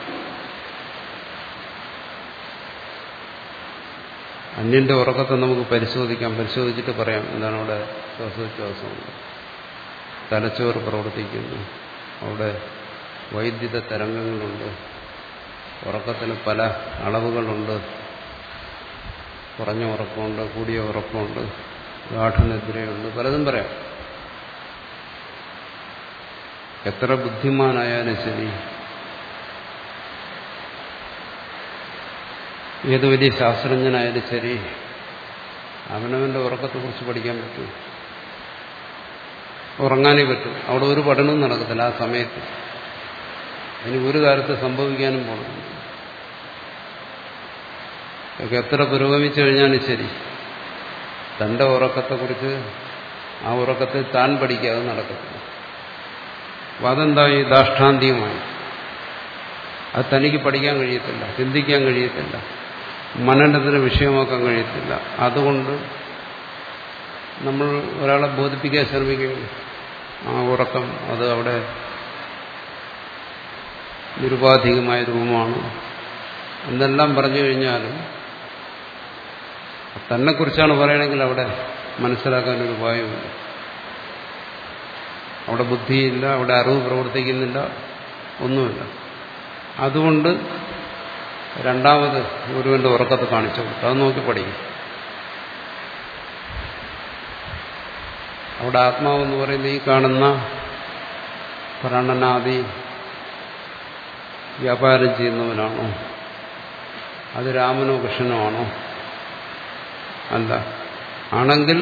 അന്യന്റെ ഉറക്കത്തെ നമുക്ക് പരിശോധിക്കാം. പരിശോധിച്ചിട്ട് പറയാം എന്താണ് അവിടെ ശ്വാസോച്ഛ്വാസമുണ്ട്, തലച്ചോറ് പ്രവർത്തിക്കുന്നു, അവിടെ വൈദ്യുത തരംഗങ്ങളുണ്ട്, ഉറക്കത്തിന് പല അളവുകളുണ്ട്, കുറഞ്ഞ ഉറക്കമുണ്ട്, കൂടിയ ഉറക്കമുണ്ട്, ഗാഠനിദ്രയുണ്ട്, പലതും പറയാം. എത്ര ബുദ്ധിമാനായാലും ശരി, ഏത് വലിയ ശാസ്ത്രജ്ഞനായാലും ശരി, അവനവന്റെ ഉറക്കത്തെക്കുറിച്ച് പഠിക്കാൻ പറ്റും, ഉറങ്ങാനേ പറ്റും. അവിടെ ഒരു പഠനവും നടക്കത്തില്ല ആ സമയത്ത്. ഇനി ഒരു കാലത്ത് സംഭവിക്കാനും പോകണം. എത്ര പുരോഗമിച്ചു കഴിഞ്ഞാലും ശരി, തന്റെ ഉറക്കത്തെക്കുറിച്ച് ആ ഉറക്കത്തിൽ താൻ പഠിക്കാതെ നടക്കത്തില്ല. അപ്പം അതെന്തായി? ദാഷ്ടാന്തികമായി. അത് തനിക്ക് പഠിക്കാൻ കഴിയത്തില്ല, ചിന്തിക്കാൻ കഴിയത്തില്ല, മനനത്തിന് വിഷയമാക്കാൻ കഴിയത്തില്ല. അതുകൊണ്ട് നമ്മൾ ഒരാളെ ബോധിപ്പിക്കാൻ ശ്രമിക്കുകയാണ്. ആ ഉറക്കം അത് അവിടെ നിരുപാധികമായ രൂപമാണ് എന്നെല്ലാം പറഞ്ഞു കഴിഞ്ഞാലും തന്നെക്കുറിച്ചാണ് പറയണമെങ്കിൽ അവിടെ മനസ്സിലാക്കാനൊരു ഉപായമില്ല. അവിടെ ബുദ്ധിയില്ല, അവിടെ അറിവ് പ്രവർത്തിക്കുന്നില്ല, ഒന്നുമില്ല. അതുകൊണ്ട് രണ്ടാമത് ഗുരുവിന്റെ ഉറക്കത്തെ കാണിച്ചു കൊടുത്തു. അത് നോക്കി പഠിക്കും. അവിടെ ആത്മാവെന്ന് പറയുന്നത് ഈ കാണുന്ന പ്രാണനാദി വ്യാപാരം ചെയ്യുന്നവനാണോ? അത് രാമനോ കൃഷ്ണനോ ആണോ? അല്ല. ആണെങ്കിൽ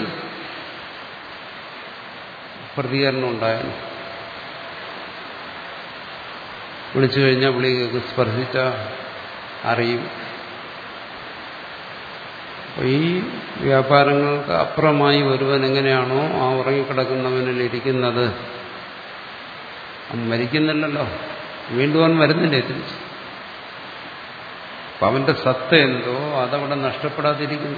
പ്രതികരണം ഉണ്ടായാൽ വിളിച്ചു കഴിഞ്ഞാൽ വിളി സ്പർശിച്ച അറിയും. ഈ വ്യാപാരങ്ങൾക്ക് അപ്പുറമായി ഒരുവൻ എങ്ങനെയാണോ ആ ഉറങ്ങിക്കിടക്കുന്നവനിൽ ഇരിക്കുന്നത്, അവൻ മരിക്കുന്നില്ലല്ലോ, വീണ്ടും അവൻ വരുന്നില്ലേ തിരിച്ച്. അപ്പം അവന്റെ സത്ത എന്തോ അതവിടെ നഷ്ടപ്പെടാതിരിക്കുന്നു.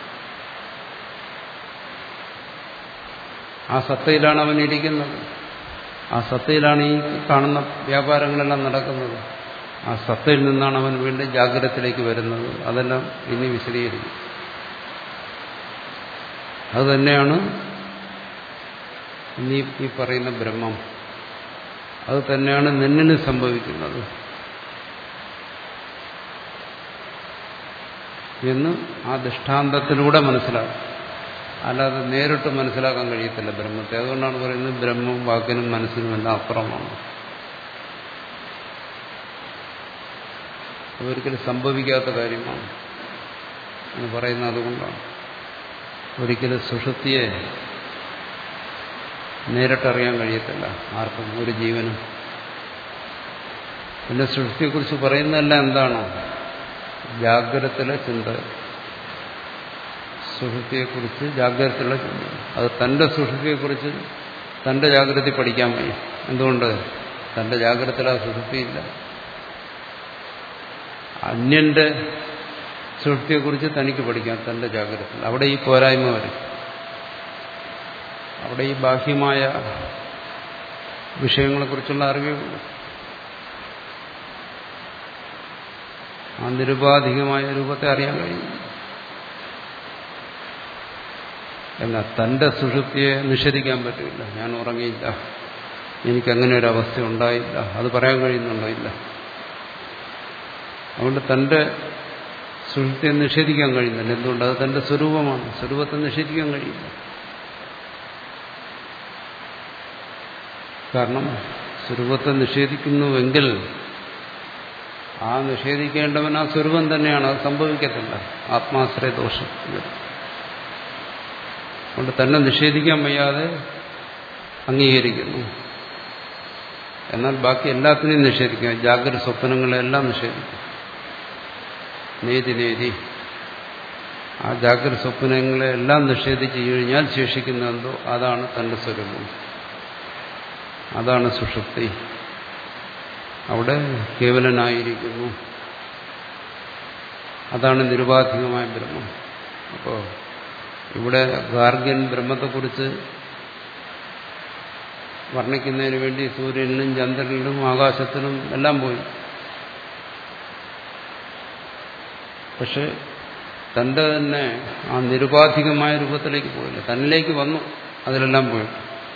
ആ സത്തയിലാണ് അവൻ ഇരിക്കുന്നത്. ആ സത്തയിലാണ് ഈ കാണുന്ന വ്യാപാരങ്ങളെല്ലാം നടക്കുന്നത്. ആ സത്തയിൽ നിന്നാണ് അവൻ വീണ്ടും ജാഗ്രതത്തിലേക്ക് വരുന്നത്. അതെല്ലാം ഇനി വിശദീകരിക്കും. അതുതന്നെയാണ് ഇനി ഈ പറയുന്ന ബ്രഹ്മം. അത് തന്നെയാണ് നിന്നിന് സംഭവിക്കുന്നത് എന്ന് ആ ദൃഷ്ടാന്തത്തിലൂടെ മനസ്സിലാക്കും. അല്ലാതെ നേരിട്ട് മനസ്സിലാക്കാൻ കഴിയത്തില്ല ബ്രഹ്മത്തെ. അതുകൊണ്ടാണ് പറയുന്നത് ബ്രഹ്മം വാക്കിനും മനസ്സിനും എല്ലാം അപ്പുറമാണ്. അതൊരിക്കലും സംഭവിക്കാത്ത കാര്യമാണ് എന്ന് പറയുന്നത് അതുകൊണ്ടാണ്. ഒരിക്കലും സുഷുപ്തിയെ നേരിട്ടറിയാൻ കഴിയത്തില്ല ആർക്കും, ഒരു ജീവനും. പിന്നെ സുഷുപ്തിയെക്കുറിച്ച് പറയുന്നതെല്ലാം എന്താണോ? ജാഗ്രതത്തിലെ ചിന്ത. സുഷുപ്തിയെക്കുറിച്ച് ജാഗ്രതത്തിലുള്ള ചിന്ത. അത് തന്റെ സുഷുപ്തിയെക്കുറിച്ച് തന്റെ ജാഗ്രത പഠിക്കാൻ വയ്യ. എന്തുകൊണ്ട്? തന്റെ ജാഗ്രതത്തിൽ ആ സുഷുപ്തിയില്ല. അന്യന്റെ സുഷുപ്തിയെക്കുറിച്ച് തനിക്ക് പഠിക്കാം തന്റെ ജാഗ്രതത്തിൽ. അവിടെ ഈ പോരായ്മ വരും. അവിടെ ഈ ബാഹ്യമായ വിഷയങ്ങളെക്കുറിച്ചുള്ള അറിവേ ഉള്ളൂ. ആ നിരുപാധികമായ രൂപത്തെ അറിയാൻ കഴിയും. എന്നാൽ തന്റെ സുഷുപ്തിയെ നിഷേധിക്കാൻ പറ്റില്ല. ഞാൻ ഉറങ്ങിയില്ല, എനിക്കങ്ങനെ ഒരു അവസ്ഥ ഉണ്ടായില്ല, അത് പറയാൻ കഴിയുന്നുണ്ടോ? ഇല്ല. അതുകൊണ്ട് തന്റെ സുഷുപ്തിയെ നിഷേധിക്കാൻ കഴിയുന്നില്ല. എന്തുകൊണ്ട്? അത് തന്റെ സ്വരൂപമാണ്. സ്വരൂപത്തെ നിഷേധിക്കാൻ കഴിയില്ല. കാരണം സ്വരൂപത്തെ നിഷേധിക്കുന്നുവെങ്കിൽ ആ നിഷേധിക്കേണ്ടവൻ ആ സ്വരൂപം തന്നെയാണ്. അത് സംഭവിക്കത്തില്ല. ആത്മാശ്രയ ദോഷം. അതുകൊണ്ട് തന്നെ നിഷേധിക്കാൻ വയ്യാതെ അംഗീകരിക്കുന്നു. എന്നാൽ ബാക്കി എല്ലാത്തിനെയും നിഷേധിക്കാം. ജാഗ്രത സ്വപ്നങ്ങളെല്ലാം നിഷേധിക്കും. നേതി നേതി ആ ജാഗ്രത സ്വപ്നങ്ങളെല്ലാം നിഷേധിച്ചു കഴിഞ്ഞാൽ ശേഷിക്കുന്ന എന്തോ അതാണ് തന്റെ സ്വരൂപം, അതാണ് സുഷുപ്തി. അവിടെ കേവലനായിരിക്കുന്നു, അതാണ് നിരുപാധികമായ ബ്രഹ്മം. അപ്പോൾ ഇവിടെ ഗാർഗ്യൻ ബ്രഹ്മത്തെക്കുറിച്ച് വർണ്ണിക്കുന്നതിന് വേണ്ടി സൂര്യനിലും ചന്ദ്രനിലും ആകാശത്തിലും എല്ലാം പോയി. പക്ഷെ തന്റെ തന്നെ ആ നിരുപാധികമായ രൂപത്തിലേക്ക് പോയില്ല, തന്നിലേക്ക് വന്നു, അതിലെല്ലാം പോയി.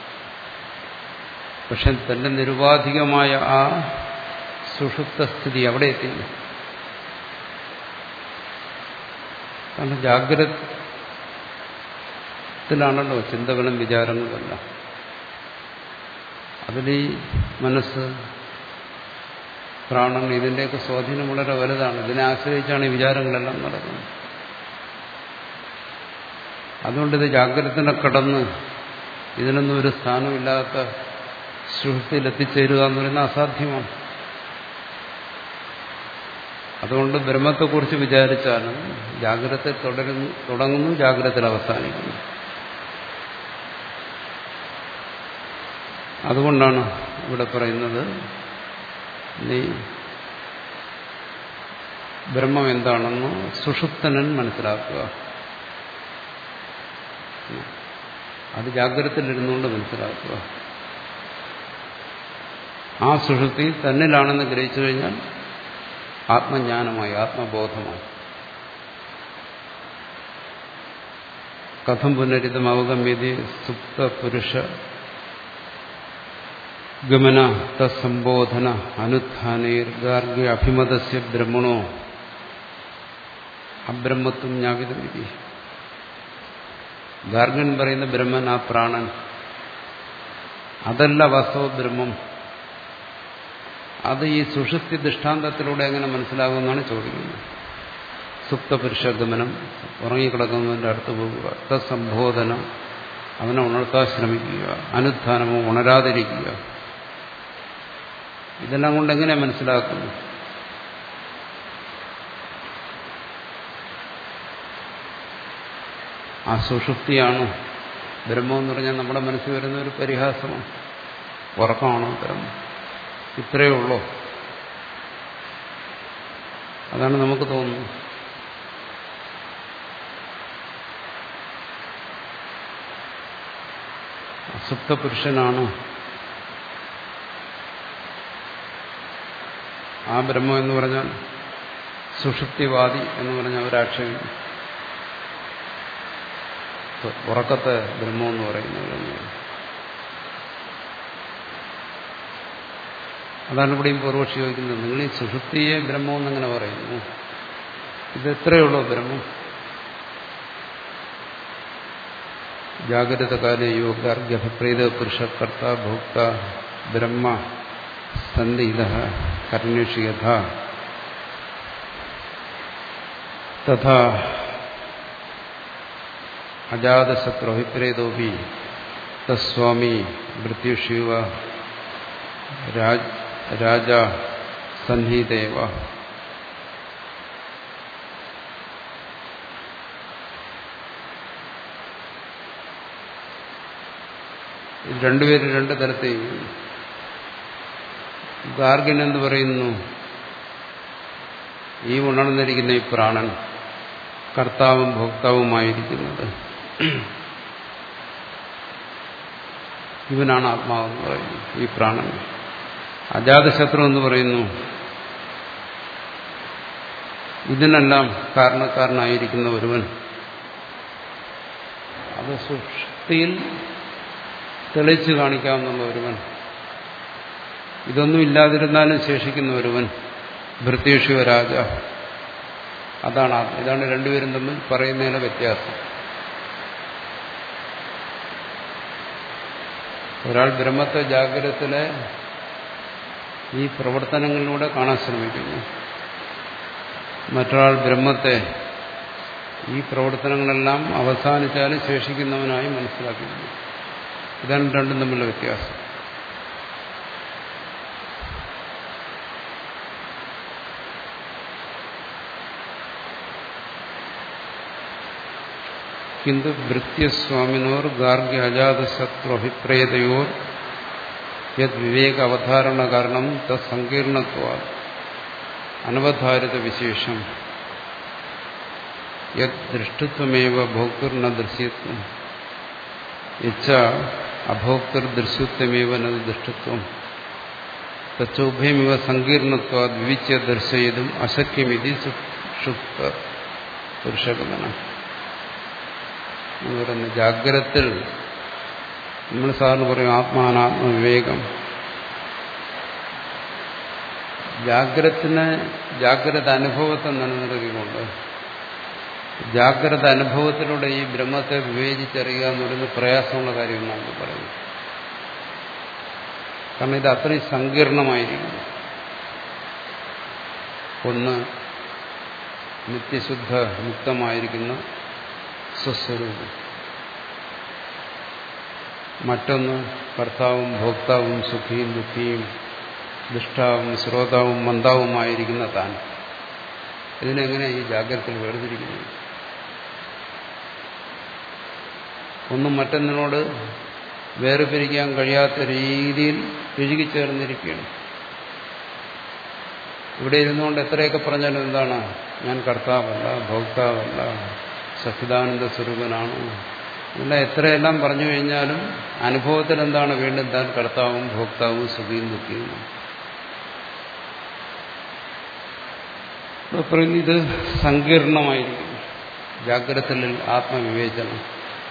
പക്ഷെ തന്റെ നിരുപാധികമായ ആ സുഷുപ്ത സ്ഥിതി അവിടെ എത്തിയില്ല. കാരണം ജാഗ്രതത്തിലാണല്ലോ ചിന്തകളും വിചാരങ്ങളും എല്ലാം. അതിൽ ഈ മനസ്സ്, പ്രാണൻ, ഇതിൻ്റെയൊക്കെ സ്വാധീനം വളരെ വലുതാണ്. ഇതിനെ ആശ്രയിച്ചാണ് ഈ വിചാരങ്ങളെല്ലാം നടക്കുന്നത്. അതുകൊണ്ട് ഇത് ജാഗ്രതത്തിനെ കടന്ന് ഇതിനൊന്നും ഒരു സ്ഥാനമില്ലാത്ത സുഷുപ്തിയിൽ എത്തിച്ചേരുക എന്ന് പറയുന്നത് അസാധ്യമാണ്. അതുകൊണ്ട് ബ്രഹ്മത്തെക്കുറിച്ച് വിചാരിച്ചാലും ജാഗ്രത തുടരുന്നു തുടങ്ങുന്നു ജാഗ്രതയിൽ അവസാനിക്കുന്നു. അതുകൊണ്ടാണ് ഇവിടെ പറയുന്നത് നീ ബ്രഹ്മം എന്താണെന്ന് സുഷുപ്തനൻ മനസ്സിലാക്കുക. അത് ജാഗ്രതയിലിരുന്നുകൊണ്ട് മനസ്സിലാക്കുക. ആ സുഷുപ്തി തന്നിലാണെന്ന് ഗ്രഹിച്ചു കഴിഞ്ഞാൽ ആത്മജ്ഞാനമായി, ആത്മബോധമായി. കഥം പുനരിതം അവഗമ്യതി സുപ്ത പുരുഷ ഗമന തത്സംബോധന അനുത്ഥാനേർ ഗാർഗ്യ അഭിമതസ്യ ബ്രഹ്മണോ അബ്രഹ്മത്വം ജ്ഞാപിതമിതി. ഗാർഗ്യൻ പറയുന്ന ബ്രഹ്മൻ, ആ പ്രാണൻ, അതല്ല വാസ്തവ ബ്രഹ്മം. അത് ഈ സുഷുപ്തി ദൃഷ്ടാന്തത്തിലൂടെ എങ്ങനെ മനസ്സിലാകുമെന്നാണ് ചോദിക്കുന്നത്. സുപ്തപുരുഷഗമനം, ഉറങ്ങിക്കിടക്കുന്നതിൻ്റെ അടുത്ത് പോകുക, തത്സംബോധന, അവനെ ഉണർത്താൻ ശ്രമിക്കുക, അനുത്ഥാനമോ ഉണരാതിരിക്കുക, ഇതെല്ലാം കൊണ്ട് എങ്ങനെ മനസ്സിലാക്കുന്നു? ആ സുഷുപ്തിയാണ് ബ്രഹ്മം എന്ന് പറഞ്ഞാൽ നമ്മുടെ മനസ്സിൽ വരുന്ന ഒരു പരിഹാസമാണ്. ഉറക്കമാണോ ബ്രഹ്മം? ഇത്രയേ ഉള്ളൂ. അതാണ് നമുക്ക് തോന്നുന്നത്. അസുപ്ത പുരുഷനാണ് ആ ബ്രഹ്മം എന്ന് പറഞ്ഞാൽ സുഷുപ്തിവാദി എന്ന് പറഞ്ഞാൽ ഒരാക്ഷേപിക്കും. ഉറക്കത്തെ ബ്രഹ്മം എന്ന് പറയുന്നത് അതാണ് ഇവിടെയും പൂർവക്ഷി ചോദിക്കുന്നത്. നിങ്ങൾ ഈ സുഷുപ്തിയെ ബ്രഹ്മം എന്നങ്ങനെ പറയുന്നു, ഇത് എത്രയുള്ളൂ ബ്രഹ്മം? ജാഗ്രത കാലേ യോഗാർഗ്യഭിപ്രീത പുരുഷ കർത്ത ഭോക്ത ബ്രഹ്മ സന്ധിത കർണേഷു യഥാ തഥാ അജാതശത്രു അഭിപ്രേതോപി തസ്വാമി മൃത്യുഷീവ രാജ സന്നിധേവ. രണ്ടുപേരും രണ്ട് തരത്തിൽ. ഗാർഗ്യൻ എന്ന് പറയുന്നു, ഈ ഉണർന്നിരിക്കുന്ന ഈ പ്രാണൻ കർത്താവും ഭോക്താവുമായിരിക്കുന്നത് ഇവനാണ് ആത്മാവെന്ന് പറയുന്നു, ഈ പ്രാണൻ. അജാതശത്രു എന്ന് പറയുന്നു, ഇതിനെല്ലാം കാരണക്കാരനായിരിക്കുന്ന ഒരുവൻ. അത് സുഷുപ്തിയിൽ തെളിച്ചു കാണിക്കാവുന്ന ഒരുവൻ, ഇതൊന്നും ഇല്ലാതിരുന്നാലും ശേഷിക്കുന്ന ഒരുവൻ, ഭൃത്യേഷു രാജ. അതാണ് ആത്മ. ഇതാണ് രണ്ടുപേരും തമ്മിൽ പറയുന്നതിലെ വ്യത്യാസം. ഒരാൾ ബ്രഹ്മത്തെ ജാഗ്രതത്തിലെ ഈ പ്രവർത്തനങ്ങളിലൂടെ കാണാൻ ശ്രമിക്കുന്നു, മറ്റൊരാൾ ബ്രഹ്മത്തെ ഈ പ്രവർത്തനങ്ങളെല്ലാം അവസാനിച്ചാലും ശേഷിക്കുന്നവനായി മനസ്സിലാക്കുന്നു. ഇതാണ് രണ്ടും തമ്മിലുള്ള വ്യത്യാസം. കിന്തു ഭൃത്യസ്വാമിനോർ ഗാർഗ്യ അജാതശത്രു അഭിപ്രേതയോർ യത് വിവേക അവധാരണ കാരണം തസങ്കീർണത്വ അനവധാരിത വിശേഷം യത് ദൃഷ്ടത്വമേവ ഭോക്തൃന ദൃശ്യത്വം യച്ച അഭോക്തൃദൃശ്യത്വമേവ ന ദൃഷ്ടത്വം തച്ചോഭയമിവ സങ്കീർണത്വ വിവിച്യ ദർശയതും അശക്യമിതി സുഷുപ്ത പുരുഷഗമനം എന്ന് പറയുന്ന ജാഗ്രത്തിൽ നമ്മൾ സാറിന് പറയും ആത്മാനാത്മവിവേകം. ജാഗ്രതത്തിന് ജാഗ്രത അനുഭവത്തെ നിലനിർത്തിക്കൊണ്ട് ജാഗ്രത അനുഭവത്തിലൂടെ ഈ ബ്രഹ്മത്തെ വിവേചിച്ചറിയുക എന്ന് പറയുന്നത് പ്രയാസമുള്ള കാര്യമെന്നാണ് നമുക്ക് പറയുന്നത്. കാരണം ഇത് അത്രയും സങ്കീർണമായിരിക്കുന്നു. ഒന്ന് നിത്യശുദ്ധ മുക്തമായിരിക്കുന്ന സ്വസ്വരൂപം, മറ്റൊന്ന് കർത്താവും ഭോക്താവും സുഖിയും ദുഃഖിയും ദുഷ്ടാവും ശ്രോതാവും മന്ദാവുമായിരിക്കുന്ന താൻ. ഇതിനെങ്ങനെ ഈ ജാഗ്രതയിൽ വേർതിരിക്കുന്നു? ഒന്നും മറ്റൊന്നിനോട് വേർപിരിക്കാൻ കഴിയാത്ത രീതിയിൽ ഇഴുകിച്ചേർന്നിരിക്കുകയാണ്. ഇവിടെ ഇരുന്നുകൊണ്ട് എത്രയൊക്കെ പറഞ്ഞാലും എന്താണ്, ഞാൻ കർത്താവല്ല, ഭോക്താവല്ല, സച്ചിദാനന്ദ സ്വരൂപനാണ്, ഇല്ല എത്രയെല്ലാം പറഞ്ഞു കഴിഞ്ഞാലും അനുഭവത്തിൽ എന്താണ് വീണ്ടും താൻ കർത്താവും ഭോക്താവും സുഖിയും ദുഃഖിയും. പറയുന്നത് ഇത് സങ്കീർണമായിരിക്കും ജാഗ്രതയിൽ ആത്മവിവേചനം.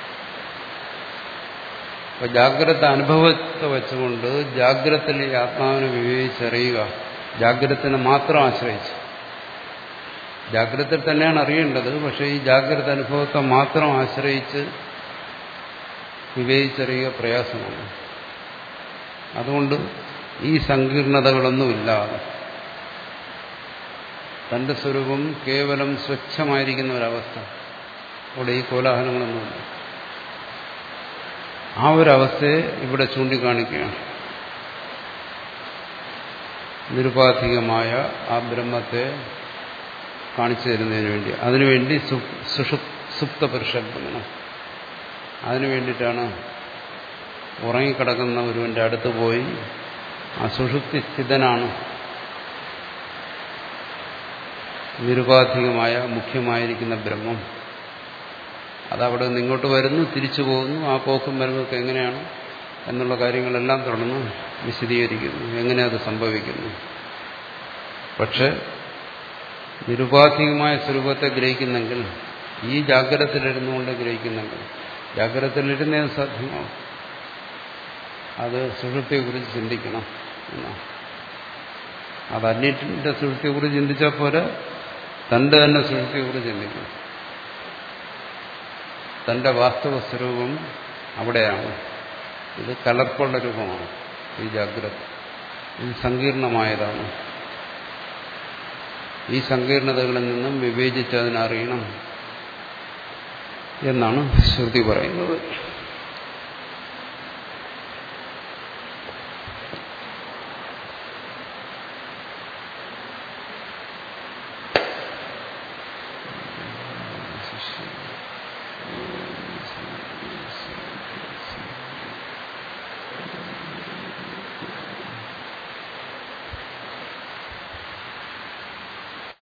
അപ്പൊ ജാഗ്രത അനുഭവത്തെ വെച്ചുകൊണ്ട് ജാഗ്രതയിൽ ഈ ആത്മാവിനെ വിവേചിച്ചറിയുക, ജാഗ്രതനെ മാത്രം ആശ്രയിച്ച്. ജാഗ്രതയിൽ തന്നെയാണ് അറിയേണ്ടത്, പക്ഷേ ഈ ജാഗ്രത അനുഭവത്തെ മാത്രം ആശ്രയിച്ച് വിവേചിച്ചറിയുക പ്രയാസമാണ്. അതുകൊണ്ട് ഈ സങ്കീർണതകളൊന്നുമില്ലാതെ തന്റെ സ്വരൂപം കേവലം സ്വച്ഛമായിരിക്കുന്ന ഒരവസ്ഥ, അവിടെ ഈ കോലാഹലങ്ങളൊന്നുമില്ല. ആ ഒരവസ്ഥയെ ഇവിടെ ചൂണ്ടിക്കാണിക്കുകയാണ്. നിരുപാധികമായ ആ ബ്രഹ്മത്തെ കാണിച്ചു തരുന്നതിന് വേണ്ടി, അതിനുവേണ്ടി സുഷുപ്ത പുരുഷഗമനം, അതിനു വേണ്ടിയിട്ടാണ് ഉറങ്ങിക്കിടക്കുന്ന ഒരുവന്റെ അടുത്ത് പോയി ആ സുഷുപ്തി സ്ഥിതനാണ്, നിരുപാധികമായ മുഖ്യമായിരിക്കുന്ന ബ്രഹ്മം, അതവിടെ നിന്ന് ഇങ്ങോട്ട് വരുന്നു, തിരിച്ചു പോകുന്നു, ആ പോക്കും വരവൊക്കെ എങ്ങനെയാണ് എന്നുള്ള കാര്യങ്ങളെല്ലാം തുടർന്ന് വിശദീകരിക്കുന്നു, എങ്ങനെ അത് സംഭവിക്കുന്നു. പക്ഷെ നിരുപാധികമായ സ്വരൂപത്തെ ഗ്രഹിക്കുന്നെങ്കിൽ, ഈ ജാഗ്രതയിലിരുന്നുകൊണ്ട് ഗ്രഹിക്കുന്നെങ്കിൽ, ജാഗ്രതയിലിരുന്നേ സാധ്യമാവും. അത് സുഷുപ്തിയെക്കുറിച്ച് ചിന്തിക്കണം എന്നാണ്. അത് അന്യന്റെ സുഷുപ്തിയെക്കുറിച്ച് ചിന്തിച്ചാൽ പോലെ തന്റെ തന്നെ സുഷുപ്തിയെക്കുറിച്ച് ചിന്തിക്കണം. തന്റെ വാസ്തവ സ്വരൂപം അവിടെയാണ്. ഇത് കലർപ്പുള്ള രൂപമാണ് ഈ ജാഗ്രത. ഇത് സങ്കീർണമായതാണ്. ഈ സങ്കീർണതകളിൽ നിന്നും വിവേചിച്ച് അതിനറിയണം എന്നാണ് ശ്രുതി പറയുന്നത്.